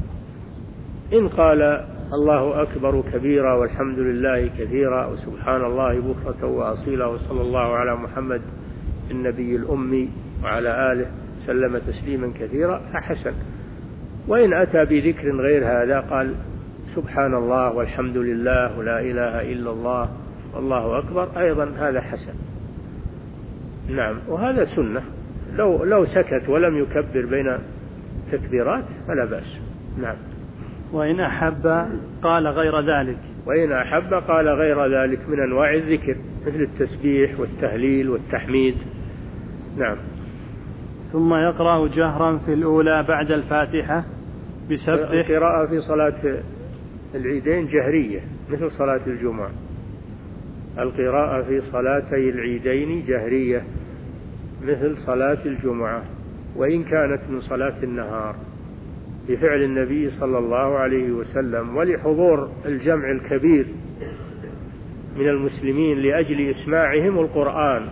إن قال الله أكبر كبيرا والحمد لله كثيرا وسبحان الله بكرة وأصيلا وصلى الله على محمد النبي الأمي وعلى آله سلم تسليما كثيرا فحسن. وإن أتى بذكر غير هذا قال سبحان الله والحمد لله ولا إله إلا الله والله أكبر، أيضا هذا حسن. نعم، وهذا سنة. لو لو سكت ولم يكبر بين تكبيرات فلا بأس. نعم. وإن أحب قال غير ذلك وإن أحب قال غير ذلك من أنواع الذكر مثل التسبيح والتهليل والتحميد. نعم. ثم يقرأ جهرا في الأولى بعد الفاتحة بسبح. القراءة في صلاة العيدين جهرية مثل صلاة الجمعة. القراءة في صلاتي العيدين جهرية مثل صلاة الجمعة، وإن كانت من صلاة النهار، بفعل النبي صلى الله عليه وسلم، ولحضور الجمع الكبير من المسلمين لأجل إسماعهم القرآن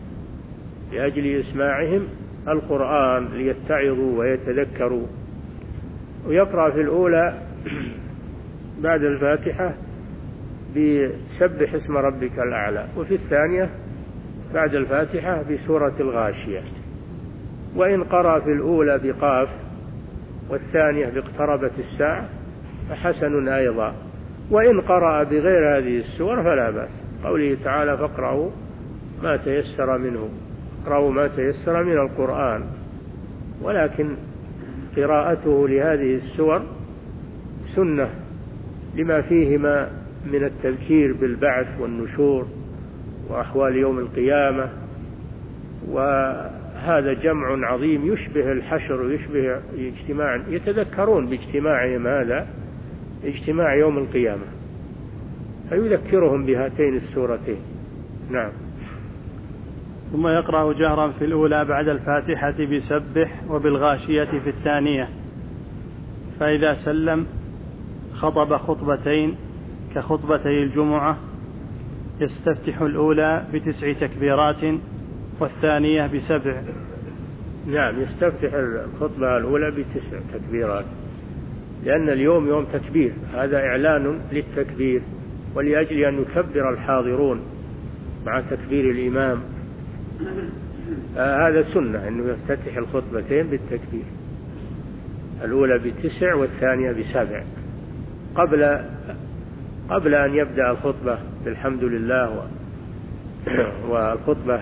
لأجل إسماعهم القرآن ليتعظوا ويتذكروا. ويقرأ في الأولى بعد الفاتحة بسبح اسم ربك الأعلى، وفي الثانية بعد الفاتحة بسورة الغاشية. وإن قرأ في الأولى بقاف والثانية باقتربت الساعة فحسن أيضا. وإن قرأ بغير هذه السور فلا بأس، قوله تعالى فاقرأوا ما تيسر منه، اقرأوا ما تيسر من القرآن. ولكن قراءته لهذه السور سنة لما فيهما من التذكير بالبعث والنشور وأحوال يوم القيامة، وهذا جمع عظيم يشبه الحشر ويشبه اجتماع، يتذكرون باجتماعهم هذا اجتماع يوم القيامة، فيذكرهم بهاتين السورتين. نعم. ثم يقرأ جهرا في الأولى بعد الفاتحة بسبح وبالغاشية في الثانية، فإذا سلم خطب خطبتين كخطبتي الجمعة، يستفتح الأولى بتسع تكبيرات والثانية بسبع. نعم، يستفتح الخطبة الأولى بتسع تكبيرات، لأن اليوم يوم تكبير، هذا إعلان للتكبير، ولأجل أن يكبر الحاضرون مع تكبير الإمام. آه هذا سنة أنه يفتتح الخطبتين بالتكبير، الأولى بتسع والثانية بسبع، قبل قبل أن يبدأ الخطبة بالحمد لله والخطبة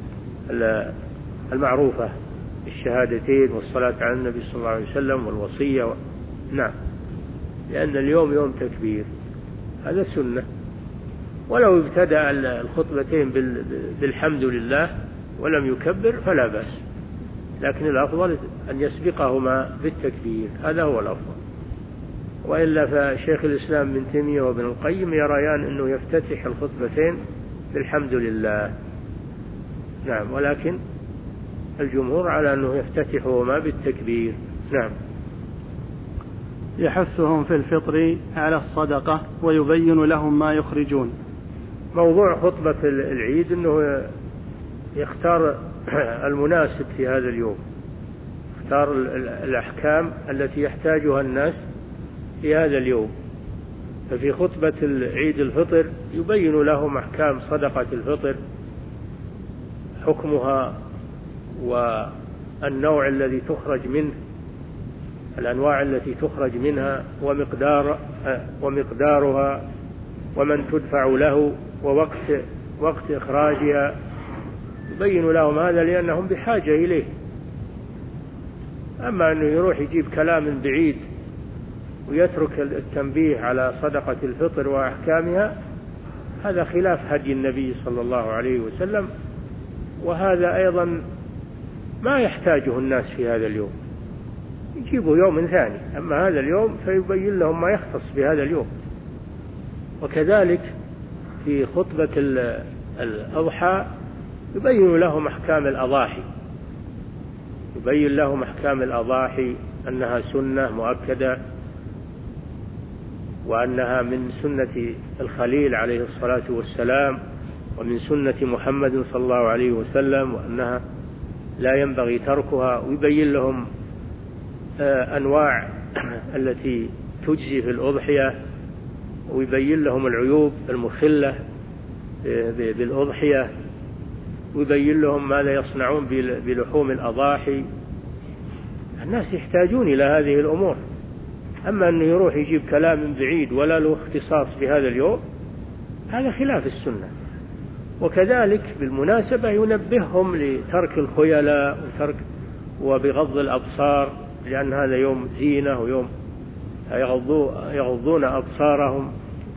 المعروفة الشهادتين والصلاة على النبي صلى الله عليه وسلم والوصية و... نعم، لأن اليوم يوم تكبير، هذا سنة. ولو ابتدأ الخطبتين بالحمد لله ولم يكبر فلا بأس، لكن الأفضل أن يسبقهما بالتكبير، هذا هو الأفضل. وإلا فشيخ الإسلام ابن تيمية وابن القيم يريان أنه يفتتح الخطبتين بالحمد لله. نعم، ولكن الجمهور على أنه يفتتحهما بالتكبير. نعم. يحثهم في الفطر على الصدقة ويبين لهم ما يخرجون. موضوع خطبة العيد أنه يختار المناسب في هذا اليوم، يختار الأحكام التي يحتاجها الناس في هذا اليوم. ففي خطبة العيد الفطر يبين لهم أحكام صدقة الفطر، حكمها والنوع الذي تخرج منه، الأنواع التي تخرج منها، ومقدار ومقدارها، ومن تدفع له، ووقت وقت إخراجها. يبين لهم هذا لأنهم بحاجة إليه. أما أنه يروح يجيب كلام بعيد ويترك التنبيه على صدقة الفطر وأحكامها، هذا خلاف هدي النبي صلى الله عليه وسلم، وهذا أيضا ما يحتاجه الناس في هذا اليوم، يجيبوا يوم ثاني، أما هذا اليوم فيبين لهم ما يختص بهذا اليوم. وكذلك في خطبة الأضحى يبين لهم أحكام الأضاحي، يبين لهم أحكام الأضاحي أنها سنة مؤكدة، وأنها من سنة الخليل عليه الصلاة والسلام، ومن سنة محمد صلى الله عليه وسلم، وأنها لا ينبغي تركها. ويبين لهم أنواع التي تجزي في الأضحية، ويبين لهم العيوب المخلة بالأضحية، ويبين لهم ماذا يصنعون بلحوم الأضاحي. الناس يحتاجون إلى هذه الأمور، أما أنه يروح يجيب كلام من بعيد ولا له اختصاص بهذا اليوم، هذا خلاف السنة. وكذلك بالمناسبة ينبههم لترك الخيلاء وترك وبغض الأبصار، لأن هذا يوم زينة ويوم يغضون أبصارهم،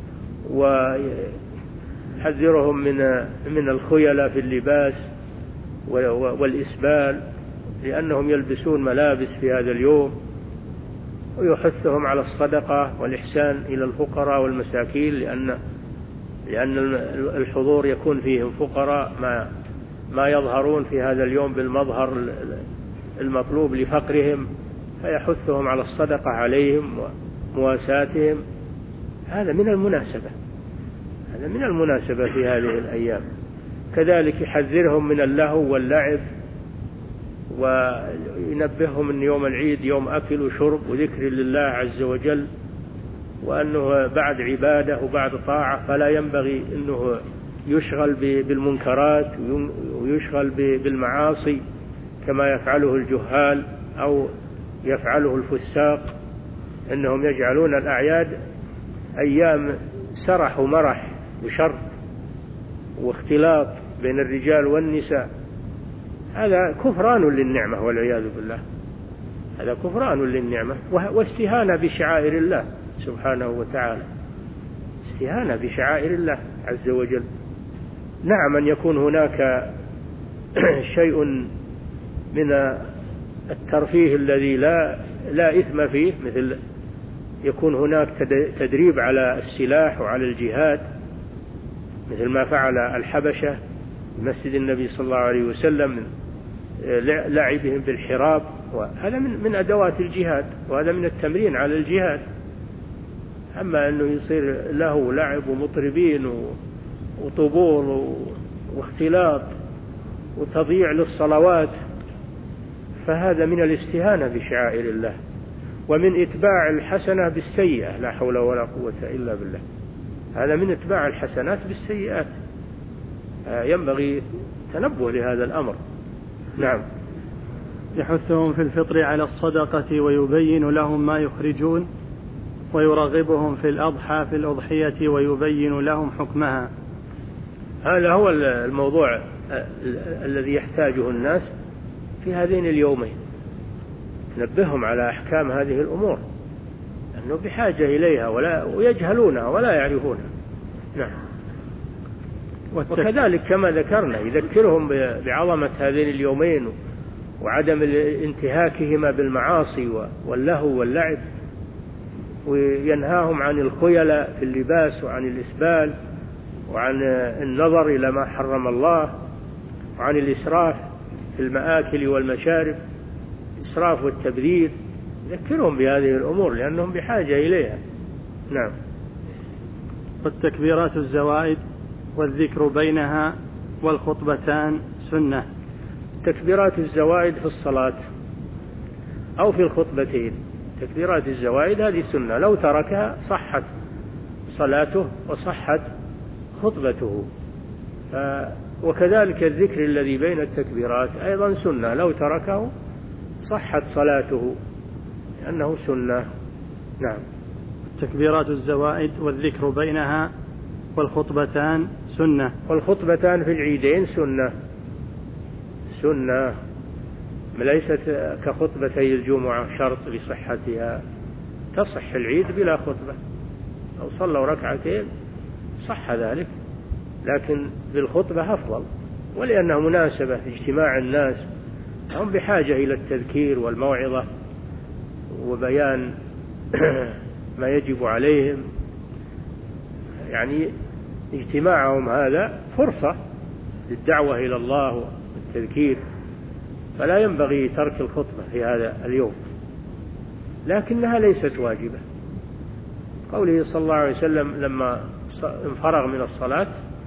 ويحذرهم من من الخيلاء في اللباس والإسبال، لأنهم يلبسون ملابس في هذا اليوم. ويحثهم على الصدقة والإحسان إلى الفقراء والمساكين، لأن لأن الحضور يكون فيهم فقراء ما ما يظهرون في هذا اليوم بالمظهر المطلوب لفقرهم، فيحثهم على الصدقة عليهم ومواساتهم. هذا من المناسبة، هذا من المناسبة في هذه الأيام. كذلك يحذرهم من اللهو واللعب، وينبههم أن يوم العيد يوم أكل وشرب وذكر لله عز وجل، وأنه بعد عبادة وبعد طاعة، فلا ينبغي أنه يشغل بالمنكرات ويشغل بالمعاصي كما يفعله الجهال أو يفعله الفساق، أنهم يجعلون الأعياد أيام سرح ومرح وشر واختلاط بين الرجال والنساء. هذا كفران للنعمة والعياذ بالله، هذا كفران للنعمة واستهانة بشعائر الله سبحانه وتعالى، استهانة بشعائر الله عز وجل. نعم أن يكون هناك شيء من الترفيه الذي لا لا إثم فيه، مثل يكون هناك تدريب على السلاح وعلى الجهاد، مثل ما فعل الحبشة مسجد النبي صلى الله عليه وسلم من لعبهم بالحراب، وهذا من من أدوات الجهاد، وهذا من التمرين على الجهاد. أما أنه يصير له لعب ومطربين وطبول واختلاط وتضييع للصلوات، فهذا من الاستهانة بشعائر الله، ومن إتباع الحسنة بالسيئة، لا حول ولا قوة إلا بالله. هذا من إتباع الحسنات بالسيئات، ينبغي تنبه لهذا الأمر. نعم. يحثهم في الفطر على الصدقة ويبين لهم ما يخرجون، ويرغبهم في الأضحى في الأضحية ويبين لهم حكمها. هذا هو الموضوع الذي يحتاجه الناس في هذين اليومين، نبههم على أحكام هذه الأمور، أنه بحاجة إليها ولا ويجهلونها ولا يعرفونها. نعم. وكذلك كما ذكرنا يذكرهم بعظمة هذين اليومين وعدم انتهاكهما بالمعاصي واللهو واللعب، وينهاهم عن الخيلاء في اللباس وعن الإسبال وعن النظر إلى ما حرم الله وعن الإسراف في المآكل والمشارب، الإسراف والتبذير. يذكرهم بهذه الأمور لأنهم بحاجة إليها. نعم. والتكبيرات الزوائد والذكر بينها والخطبتان سنة. تكبيرات الزوائد في الصلاة أو في الخطبتين، تكبيرات الزوائد هذه سنة، لو تركها صحت صلاته وصحت خطبته. وكذلك الذكر الذي بين التكبيرات أيضا سنة، لو تركه صحت صلاته لأنه سنة. نعم. تكبيرات الزوائد والذكر بينها والخطبتان سنة. والخطبتان في العيدين سنة، سنة ليست كخطبتي الجمعة شرط لصحتها، تصح العيد بلا خطبة، لو صلوا ركعتين صح ذلك، لكن بالخطبة أفضل، ولأنها مناسبة في اجتماع الناس هم بحاجة إلى التذكير والموعظة وبيان ما يجب عليهم. يعني اجتماعهم هذا فرصة للدعوة إلى الله والتذكير، فلا ينبغي ترك الخطبة في هذا اليوم، لكنها ليست واجبة. قوله صلى الله عليه وسلم لما انفرغ من الصلاة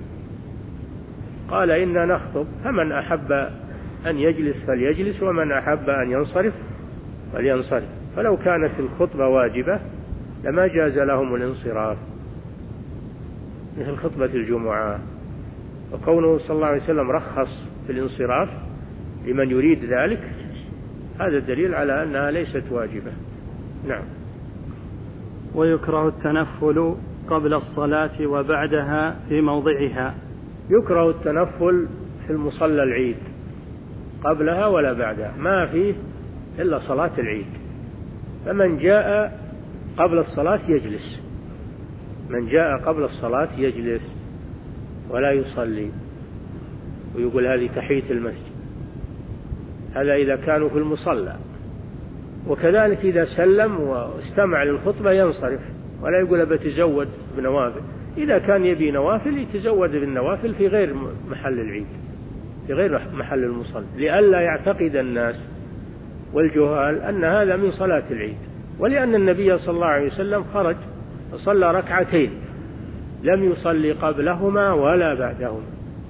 قال إنا نخطب فمن أحب أن يجلس فليجلس ومن أحب أن ينصرف فلينصرف. فلو كانت الخطبة واجبة لما جاز لهم الانصراف مثل خطبة الجمعة. وكونه صلى الله عليه وسلم رخص في الانصراف لمن يريد ذلك هذا دليل على أنها ليست واجبة. نعم. ويكره التنفل قبل الصلاة وبعدها في موضعها. يكره التنفل في المصلى العيد قبلها ولا بعدها، ما فيه إلا صلاة العيد. فمن جاء قبل الصلاة يجلس، من جاء قبل الصلاة يجلس ولا يصلي، ويقول هذه تحية المسجد. هذا إذا كانوا في المصلى. وكذلك إذا سلم واستمع للخطبة ينصرف ولا يقول بتزود بنوافل. إذا كان يبي نوافل يتزود بالنوافل في غير محل العيد، في غير محل المصلى، لئلا يعتقد الناس والجهال أن هذا من صلاة العيد. ولأن النبي صلى الله عليه وسلم خرج وصلى ركعتين لم يصلي قبلهما ولا بعدهما،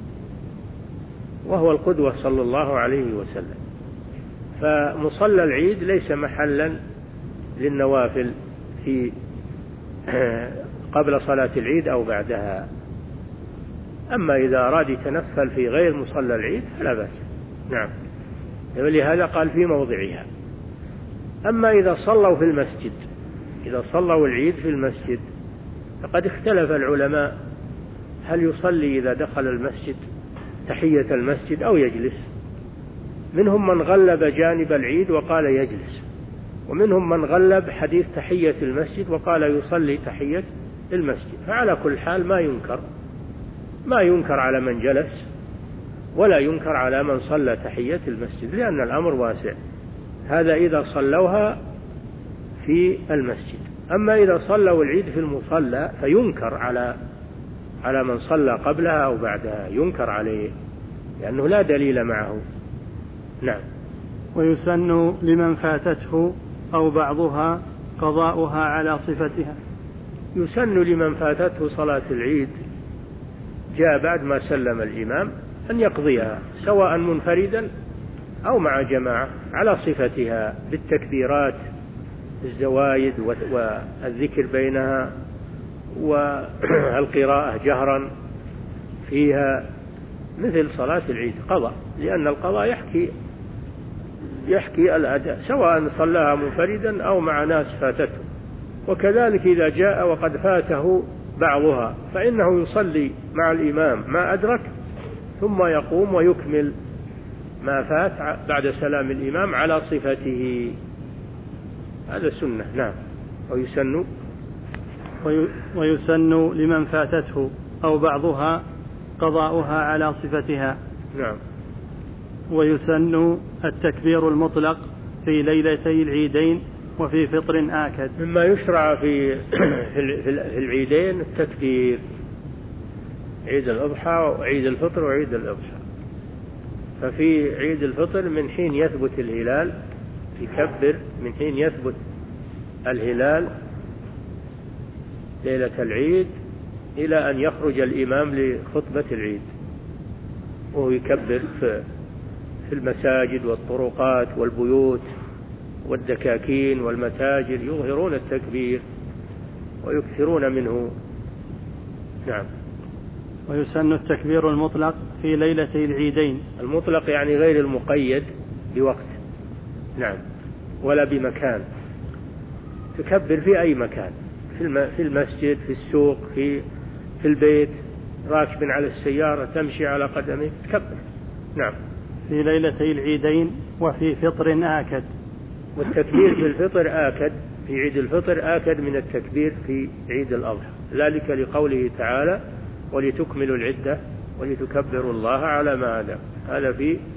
وهو القدوة صلى الله عليه وسلم. فمصلى العيد ليس محلا للنوافل في قبل صلاة العيد أو بعدها. أما إذا أراد يتنفل في غير مصلى العيد فلا بأس. نعم. ولهذا قال في موضعها. أما إذا صلوا في المسجد، إذا صلوا العيد في المسجد فقد اختلف العلماء هل يصلي إذا دخل المسجد تحية المسجد أو يجلس. منهم من غلب جانب العيد وقال يجلس، ومنهم من غلب حديث تحية المسجد وقال يصلي تحية المسجد. فعلى كل حال ما ينكر ما ينكر على من جلس ولا ينكر على من صلى تحية المسجد، لأن الأمر واسع. هذا إذا صلوها في المسجد. أما إذا صلوا العيد في المصلى فينكر على على من صلى قبلها أو بعدها، ينكر عليه لأنه لا دليل معه. نعم. ويسن لمن فاتته أو بعضها قضاؤها على صفتها. يسن لمن فاتته صلاة العيد جاء بعد ما سلم الإمام أن يقضيها سواء منفردا أو مع جماعة على صفتها بالتكبيرات الزوايد والذكر بينها والقراءة جهرا فيها مثل صلاة العيد قضاء، لأن القضاء يحكي يحكي الأداء سواء صلاها منفردا أو مع ناس فاتته. وكذلك إذا جاء وقد فاته بعضها فإنه يصلي مع الإمام ما أدرك ثم يقوم ويكمل ما فات بعد سلام الإمام على صفته. هذا سنة. نعم. ويسن ويسن لمن فاتته أو بعضها قضاؤها على صفتها. نعم. ويسن التكبير المطلق في ليلتي العيدين وفي فطر آكد. مما يشرع في في العيدين التكبير، عيد الأضحى وعيد الفطر وعيد الأضحى. ففي عيد الفطر من حين يثبت الهلال يكبر، من حين يثبت الهلال ليلة العيد إلى أن يخرج الإمام لخطبة العيد، وهو يكبر في في المساجد والطرقات والبيوت والدكاكين والمتاجر، يظهرون التكبير ويكثرون منه. نعم. ويسن التكبير المطلق في ليلتي العيدين. المطلق يعني غير المقيد بوقت. نعم. ولا بمكان، تكبر في أي مكان، في المسجد، في السوق، في في البيت، راكب على السيارة، تمشي على قدمه، تكبر. نعم. في ليلتي العيدين وفي فطر آكد. والتكبير في الفطر آكد، في عيد الفطر آكد من التكبير في عيد الأضحى، ذلك لقوله تعالى ولتكملوا العدة ولتكبروا الله على ما هداكم. هذا في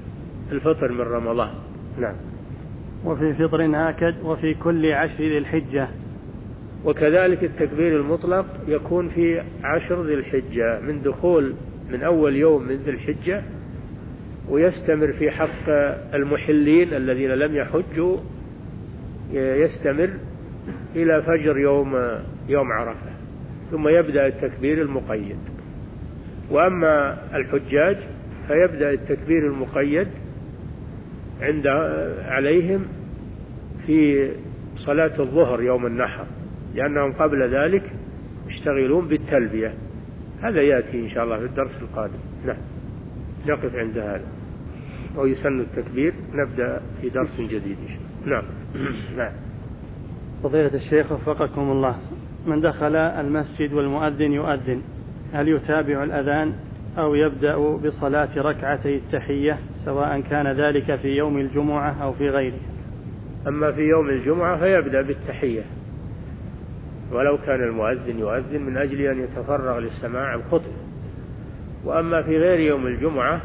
الفطر من رمضان. نعم. وفي فطر هكذا وفي كل عشر ذي الحجة. وكذلك التكبير المطلق يكون في عشر ذي الحجة من دخول من أول يوم من ذي الحجة، ويستمر في حق المحلين الذين لم يحجوا، يستمر إلى فجر يوم يوم عرفة، ثم يبدأ التكبير المقيد. وأما الحجاج فيبدأ التكبير المقيد عند عليهم في صلاة الظهر يوم النحر، لأنهم قبل ذلك يشتغلون بالتلبية. هذا يأتي إن شاء الله في الدرس القادم. نعم، نقف عند هذا، ويسن التكبير نبدأ في درس جديد إن شاء الله. نعم. نعم. فضيلة الشيخ وفقكم الله، من دخل المسجد والمؤذن يؤذن هل يتابع الأذان أو يبدأ بصلاة ركعتي التحية سواء كان ذلك في يوم الجمعة أو في غيره؟ أما في يوم الجمعة فيبدأ بالتحية ولو كان المؤذن يؤذن من أجل أن يتفرغ للسماع الخطبة. وأما في غير يوم الجمعة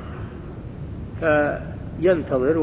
فينتظر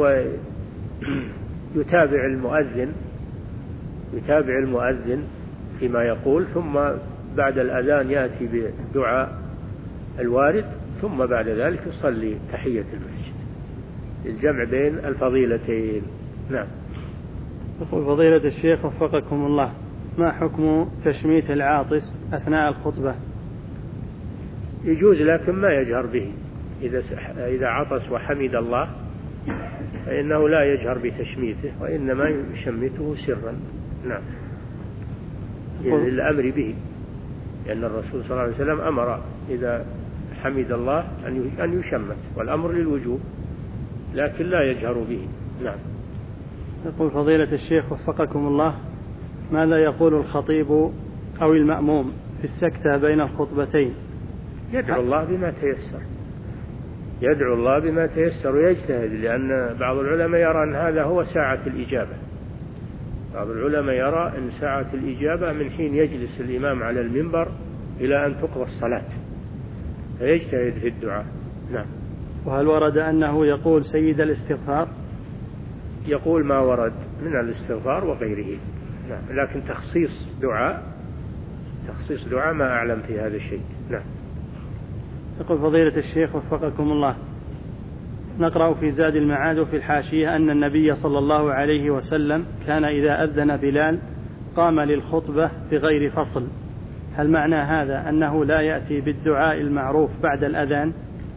ويتابع المؤذن يتابع المؤذن فيما يقول، ثم بعد الأذان يأتي بالدعاء الوارد، ثم بعد ذلك يصلي تحية المسجد الجمع بين الفضيلتين. نعم. يقول فضيلة الشيخ وفقكم الله، ما حكم تشميت العاطس أثناء الخطبة؟ يجوز لكن ما يجهر به. إذا إذا عطس وحمد الله فإنه لا يجهر بتشميته، وإنما يشمته سرا. نعم، يعني الأمر به، لأن الرسول صلى الله عليه وسلم أمر إذا حمد الله أن يشمت، والأمر للوجوب لكن لا يجهر به. نعم. يقول فضيلة الشيخ وفقكم الله، ماذا يقول الخطيب أو المأموم في السكتة بين الخطبتين؟ يدعو الله بما تيسر يدعو الله بما تيسر ويجتهد، لأن بعض العلماء يرى أن هذا هو ساعة الإجابة. بعض العلماء يرى أن ساعة الإجابة من حين يجلس الإمام على المنبر إلى أن تقضى الصلاة، فيجتهد في الدعاء. نعم. وهل ورد أنه يقول سيد الاستغفار؟ يقول ما ورد من الاستغفار وغيره. نعم. لكن تخصيص دعاء تخصيص دعاء ما أعلم في هذا الشيء. نعم. يقول فضيلة الشيخ وفقكم الله، نقرأ في زاد المعاد وفي الحاشية أن النبي صلى الله عليه وسلم كان إذا أذن بلال قام للخطبة بغير فصل، هل معنى هذا أنه لا يأتي بالدعاء المعروف بعد الأذان؟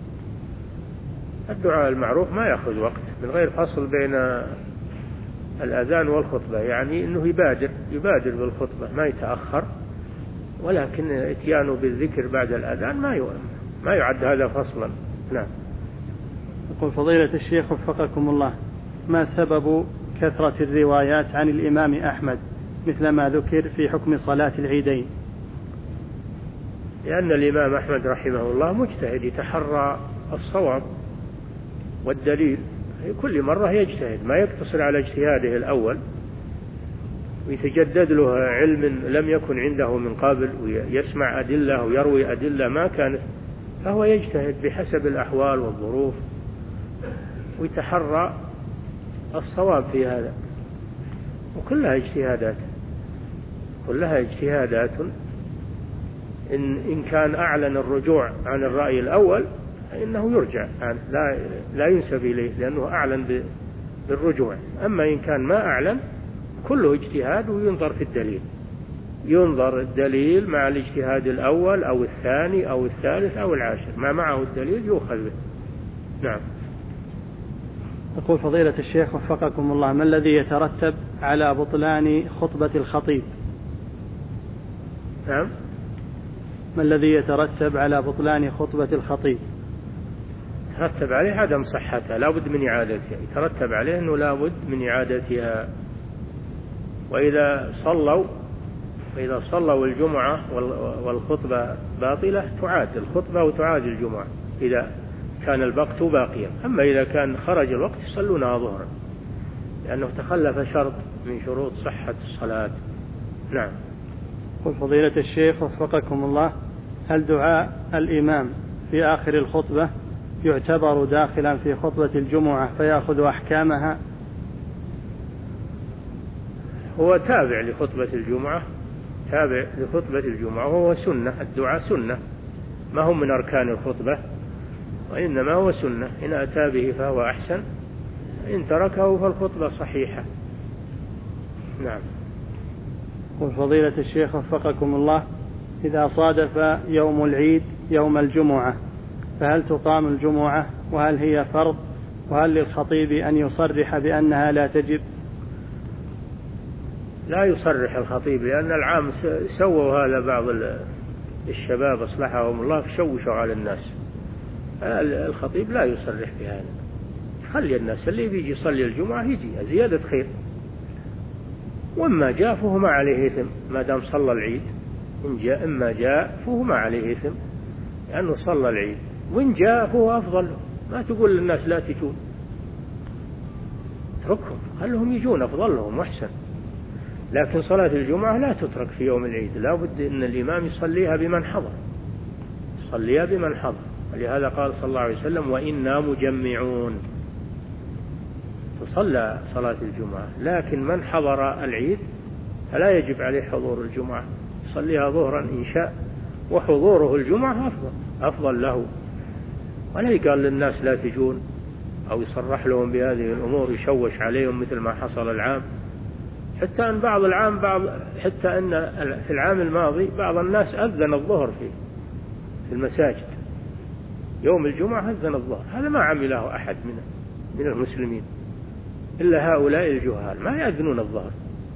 الدعاء المعروف ما يأخذ وقت من غير فصل بين الأذان والخطبة، يعني أنه يبادر يبادر بالخطبة ما يتأخر، ولكن اتيانه بالذكر بعد الأذان ما ما يعد هذا فصلا. نعم. يقول فضيلة الشيخ وفقكم الله، ما سبب كثرة الروايات عن الإمام أحمد مثل ما ذكر في حكم صلاة العيدين؟ لأن الإمام أحمد رحمه الله مجتهد يتحرى الصواب والدليل، كل مرة يجتهد، ما يقتصر على اجتهاده الأول ويتجدد له علم لم يكن عنده من قبل، ويسمع أدلة ويروي أدلة ما كانت، فهو يجتهد بحسب الأحوال والظروف ويتحرى الصواب في هذا، وكلها اجتهادات كلها اجتهادات إن, إن كان أعلن الرجوع عن الرأي الأول فإنه يرجع عنه، لا, لا ينسب إليه لأنه أعلن بالرجوع. أما إن كان ما أعلن كله اجتهاد، وينظر في الدليل ينظر الدليل مع الاجتهاد الأول أو الثاني أو الثالث أو العاشر، ما معه الدليل يؤخذ به. نعم. يقول فضيلة الشيخ وفقكم الله، ما الذي يترتب على بطلان خطبة الخطيب؟ نعم. ما الذي يترتب على بطلان خطبة الخطيب؟ يترتب عليه عدم صحتها، لا بد من إعادتها، يترتب عليه أنه لا بد من إعادتها. وإذا صلوا وإذا صلوا الجمعة والخطبة باطلة تعاد الخطبة وتعاد الجمعة إذا كان الوقت باقيا. أما إذا كان خرج الوقت يصلونها ظهرا، لأنه تخلف شرط من شروط صحة الصلاة. نعم. قل فضيلة الشيخ وفقكم الله، هل دعاء الإمام في آخر الخطبة يعتبر داخلا في خطبة الجمعة فيأخذ أحكامها؟ هو تابع لخطبة الجمعة، تابع لخطبة الجمعة، وهو سنة، الدعاء سنة ما هو من أركان الخطبة، وإنما هو سنة، إن أتى به فهو أحسن، إن تركه فالخطبة صحيحة. نعم. وفضيلة الشيخ وفقكم الله، إذا صادف يوم العيد يوم الجمعة فهل تقام الجمعة، وهل هي فرض، وهل للخطيب أن يصرح بأنها لا تجب؟ لا يصرح الخطيب، لأن العام سووا هذا بعض الشباب أصلحهم الله فشوشوا على الناس. الخطيب لا يصرح بهذا، خلي الناس اللي بيجي يصلي الجمعة يجي زيادة خير، وإما جاء فهو ما عليه إثم ما دام صلى العيد، إن جاء إما جاء فهو ما عليه إثم لأنه صلى العيد، وإن جاء فهو أفضل. ما تقول للناس لا تجون، اتركهم خلهم يجون أفضل لهم وأحسن. لكن صلاة الجمعة لا تترك في يوم العيد، لا بد أن الإمام يصليها بمن حضر، يصليها بمن حضر، ولهذا قال صلى الله عليه وسلم وإنا مجمعون، تصلى صلاة الجمعة. لكن من حضر العيد فلا يجب عليه حضور الجمعة، يصليها ظهرا إن شاء، وحضوره الجمعة أفضل أفضل له، ولا يقال للناس لا تجون أو يصرح لهم بهذه الأمور يشوش عليهم مثل ما حصل العام. حتى أن بعض العام بعض حتى أن في العام الماضي بعض الناس أذن الظهر في في المساجد يوم الجمعة، أذن الظهر، هذا ما عمله أحد من من المسلمين إلا هؤلاء الجهال ما يأذنون الظهر.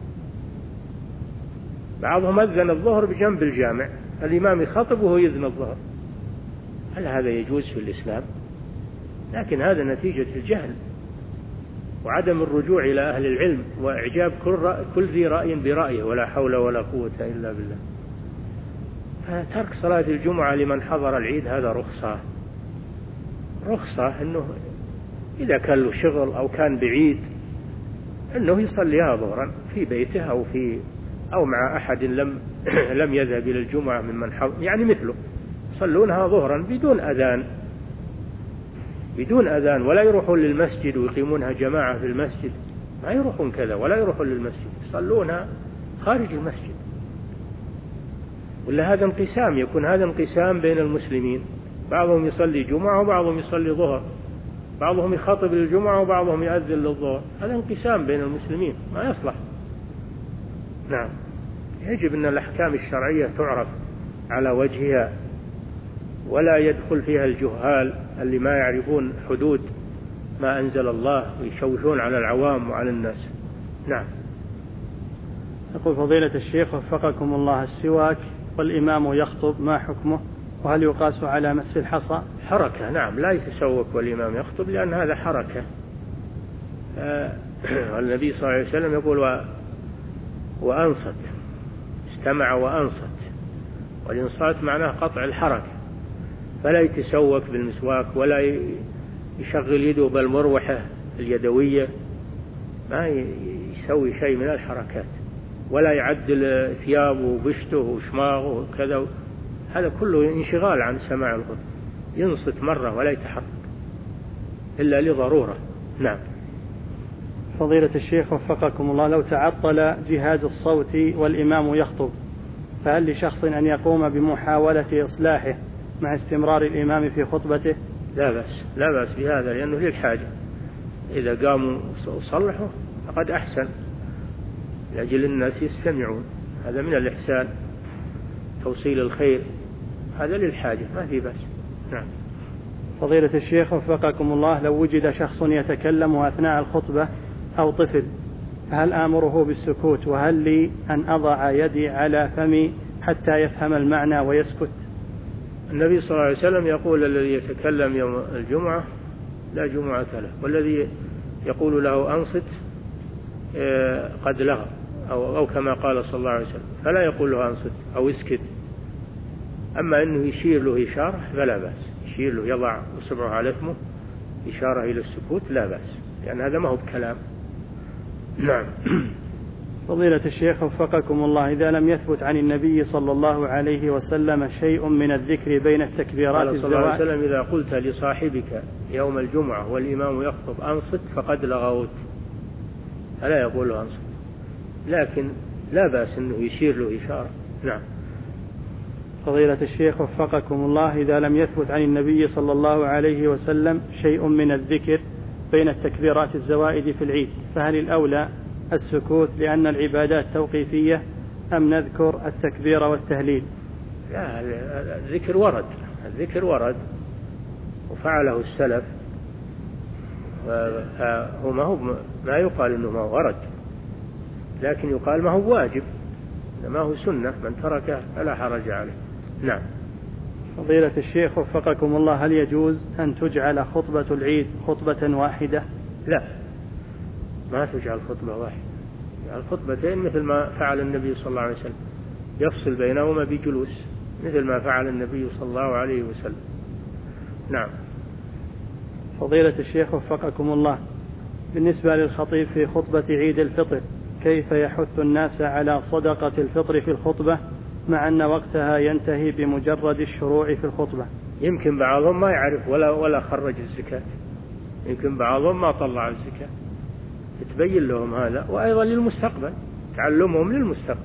بعضهم أذن الظهر بجنب الجامع، الإمام يخطب وهو يأذن الظهر، هل هذا يجوز في الإسلام؟ لكن هذا نتيجة الجهل وعدم الرجوع إلى أهل العلم وإعجاب كل, رأي كل ذي رأي برأيه، ولا حول ولا قوة إلا بالله. فترك صلاة الجمعة لمن حضر العيد هذا رخصة، رخصة أنه إذا كان له شغل أو كان بعيد أنه يصليها ظهرا في بيته أو في أو مع أحد لم لم يذهب إلى الجمعة ممن حضر، يعني مثله يصلونها ظهرا بدون أذان بدون أذان ولا يروحون للمسجد ويقيمونها جماعة في المسجد، ما يروحون كذا ولا يروحون للمسجد، يصلونها خارج المسجد. ولا هذا انقسام، يكون هذا انقسام بين المسلمين، بعضهم يصلي جمعة وبعضهم يصلي ظهر، بعضهم يخاطب للجمعة وبعضهم يؤذن للظهر، هذا انقسام بين المسلمين ما يصلح. نعم، يجب أن الأحكام الشرعية تعرف على وجهها ولا يدخل فيها الجهال اللي ما يعرفون حدود ما أنزل الله ويشوشون على العوام وعلى الناس. نعم. يقول فضيلة الشيخ وفقكم الله، السواك والإمام يخطب ما حكمه، وهل يقاس على مس الحصى؟ حركة، نعم، لا يتسوك والإمام يخطب لأن هذا حركة. النبي صلى الله عليه وسلم يقول و... وأنصت، استمع وأنصت، والإنصات معناه قطع الحركة، فلا يتسوك بالمسواك ولا يشغل يده بالمروحة اليدوية، ما يسوي شيء من الحركات، ولا يعدل ثيابه وبشته وشماغه وكذا، هذا كله انشغال عن سماع الخطبة. ينصت مرة ولا يتحرك إلا لضرورة. نعم. فضيلة الشيخ وفقكم الله، لو تعطل جهاز الصوت والإمام يخطب فهل لشخص أن يقوم بمحاولة إصلاحه مع استمرار الإمام في خطبته؟ لا بأس، لا بأس بهذا لأنه للحاجة، إذا قاموا وصلحوا فقد أحسن لأجل الناس يستمعون، هذا من الإحسان، توصيل الخير، هذا للحاجة ما في بأس. نعم. فضيلة الشيخ وفقكم الله، لو وجد شخص يتكلم أثناء الخطبة أو طفل هل آمره بالسكوت، وهل لي أن أضع يدي على فمي حتى يفهم المعنى ويسكت؟ النبي صلى الله عليه وسلم يقول الذي يتكلم يوم الجمعة لا جمعة له، والذي يقول له أنصت قد لغى، أو, أو كما قال صلى الله عليه وسلم، فلا يقول له أنصت أو اسكت. أما أنه يشير له إشارة فلا بأس، يشير له يضع إصبعه على فمه إشارة إلى السكوت لا بأس، لأن هذا ما هو بكلام. نعم. فضيلة الشيخ وفقكم الله، إذا لم يثبت عن النبي صلى الله عليه وسلم شيء من الذكر بين التكبيرات الزوائد، صلى الله عليه وسلم إذا قلت لصاحبك يوم الجمعة والإمام يخطب أنصت فقد لغوت، ألا يقول له أنصت، لكن لا بأس أنه يشير له إشارة. نعم. فضيلة الشيخ وفقكم الله، إذا لم يثبت عن النبي صلى الله عليه وسلم شيء من الذكر بين التكبيرات الزوائد في العيد، فهل الأولى السكوت لأن العبادات توقيفية أم نذكر التكبير والتهليل؟ لا، الذكر ورد، الذكر ورد وفعله السلف، هو ما هو ما يقال إنه ما ورد، لكن يقال ما هو واجب، ما هو سنة، من تركه فلا حرج عليه. نعم. فضيلة الشيخ وفقكم الله، هل يجوز أن تجعل خطبة العيد خطبة واحدة؟ لا، ما تجعل خطبة واحدة، يعني خطبتين مثل ما فعل النبي صلى الله عليه وسلم، يفصل بينهما بجلوس مثل ما فعل النبي صلى الله عليه وسلم. نعم. فضيلة الشيخ وفقكم الله، بالنسبة للخطيب في خطبة عيد الفطر كيف يحث الناس على صدقة الفطر في الخطبة مع أن وقتها ينتهي بمجرد الشروع في الخطبة؟ يمكن بعضهم ما يعرف ولا ولا خرج الزكاة، يمكن بعضهم ما طلع الزكاة، تبين لهم هذا، وأيضا للمستقبل تعلمهم للمستقبل،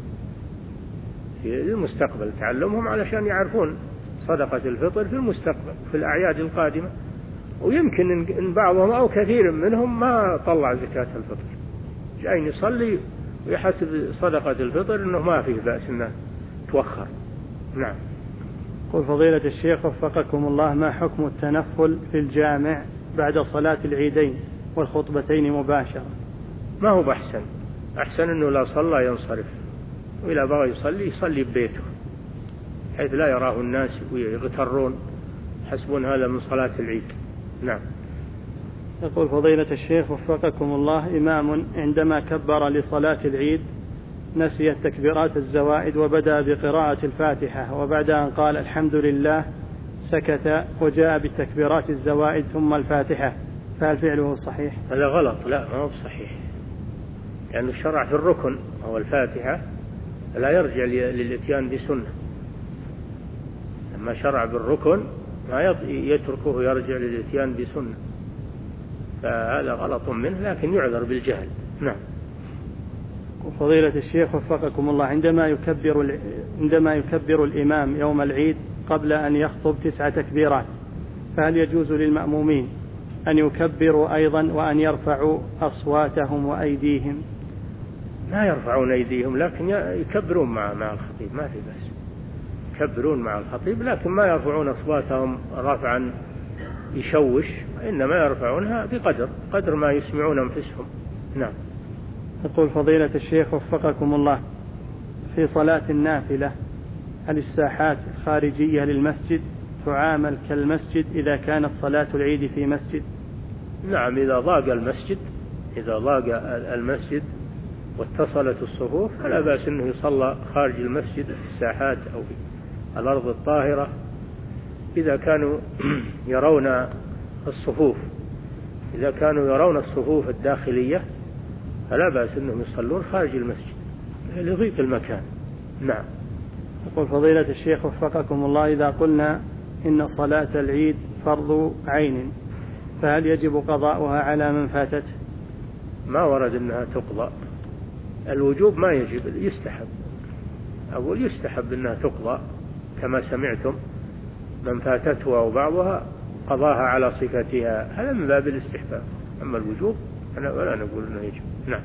في المستقبل تعلمهم علشان يعرفون صدقة الفطر في المستقبل في الأعياد القادمة. ويمكن إن بعضهم أو كثير منهم ما طلع زكاة الفطر، جاي يصلي ويحسب صدقة الفطر إنه ما فيه بأس إنه توخر. نعم. قل فضيلة الشيخ وفقكم الله، ما حكم التنفل في الجامع بعد صلاة العيدين والخطبتين مباشرة؟ ما هو بأحسن، أحسن إنه لا صلى ينصرف، وإذا بغى يصلي يصلي ببيته حيث لا يراه الناس ويغترون يحسبون هذا من صلاة العيد. نعم. يقول فضيلة الشيخ وفقكم الله، إمام عندما كبر لصلاة العيد نسي التكبيرات الزوائد وبدأ بقراءة الفاتحة، وبعد أن قال الحمد لله سكت وجاء بالتكبيرات الزوائد ثم الفاتحة، فهل فعله صحيح؟ هذا غلط، لا ما هو صحيح، لأنه يعني الشرع في الركن هو الفاتحة، لا يرجع للإتيان بسنة. لما شرع بالركن ما يتركه يرجع للإتيان بسنة، فهذا غلط منه، لكن يعذر بالجهل. نعم. فضيلة الشيخ وفقكم الله، عندما يكبر عندما يكبر الإمام يوم العيد قبل أن يخطب تسع تكبيرات، فهل يجوز للمأمومين أن يكبروا أيضا وأن يرفعوا أصواتهم وأيديهم؟ ما يرفعون أيديهم، لكن يكبرون مع مع الخطيب، ما في بأس، يكبرون مع الخطيب، لكن ما يرفعون أصواتهم رفعا يشوش، إنما يرفعونها بقدر قدر ما يسمعون أنفسهم. نعم. يقول فضيلة الشيخ وفقكم الله، في صلاة النافلة هل الساحات الخارجية للمسجد تعامل كالمسجد إذا كانت صلاة العيد في مسجد؟ نعم، إذا ضاق المسجد إذا ضاق المسجد واتصلت الصفوف فلا بأس أنه يصلى خارج المسجد في الساحات أو في الأرض الطاهرة، إذا كانوا يرون الصفوف إذا كانوا يرون الصفوف الداخلية فلا بأس أنهم يصلون خارج المسجد لضيق المكان. نعم. يقول فضيلة الشيخ وفقكم الله، إذا قلنا إن صلاة العيد فرض عين فهل يجب قضاؤها على من فاتته؟ ما ورد أنها تقضى، الوجوب ما يجب، يستحب، أقول يستحب أنها تقضى كما سمعتم، من فاتته أو بعضها قضاها على صفتها، هذا من باب الاستحباب، أما الوجوب أنا ولا نقول أنه يجب. نعم،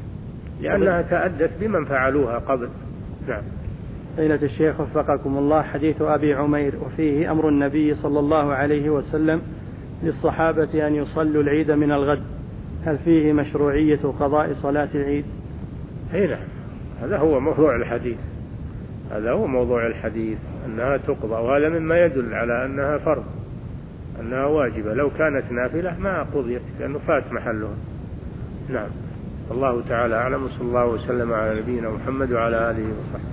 لأنها تأدت بمن فعلوها قبل. نعم. فضيلة الشيخ وفقكم الله، حديث أبي عمير وفيه أمر النبي صلى الله عليه وسلم للصحابة أن يصلوا العيد من الغد، هل فيه مشروعية قضاء صلاة العيد؟ أي نعم، هذا هو موضوع الحديث، هذا هو موضوع الحديث أنها تقضى، وهذا مما يدل على أنها فرض، أنها واجبة، لو كانت نافلة ما قضيت لأنه فات محلها. نعم. الله تعالى أعلم، صلى الله وسلم على نبينا محمد وعلى آله وصحبه.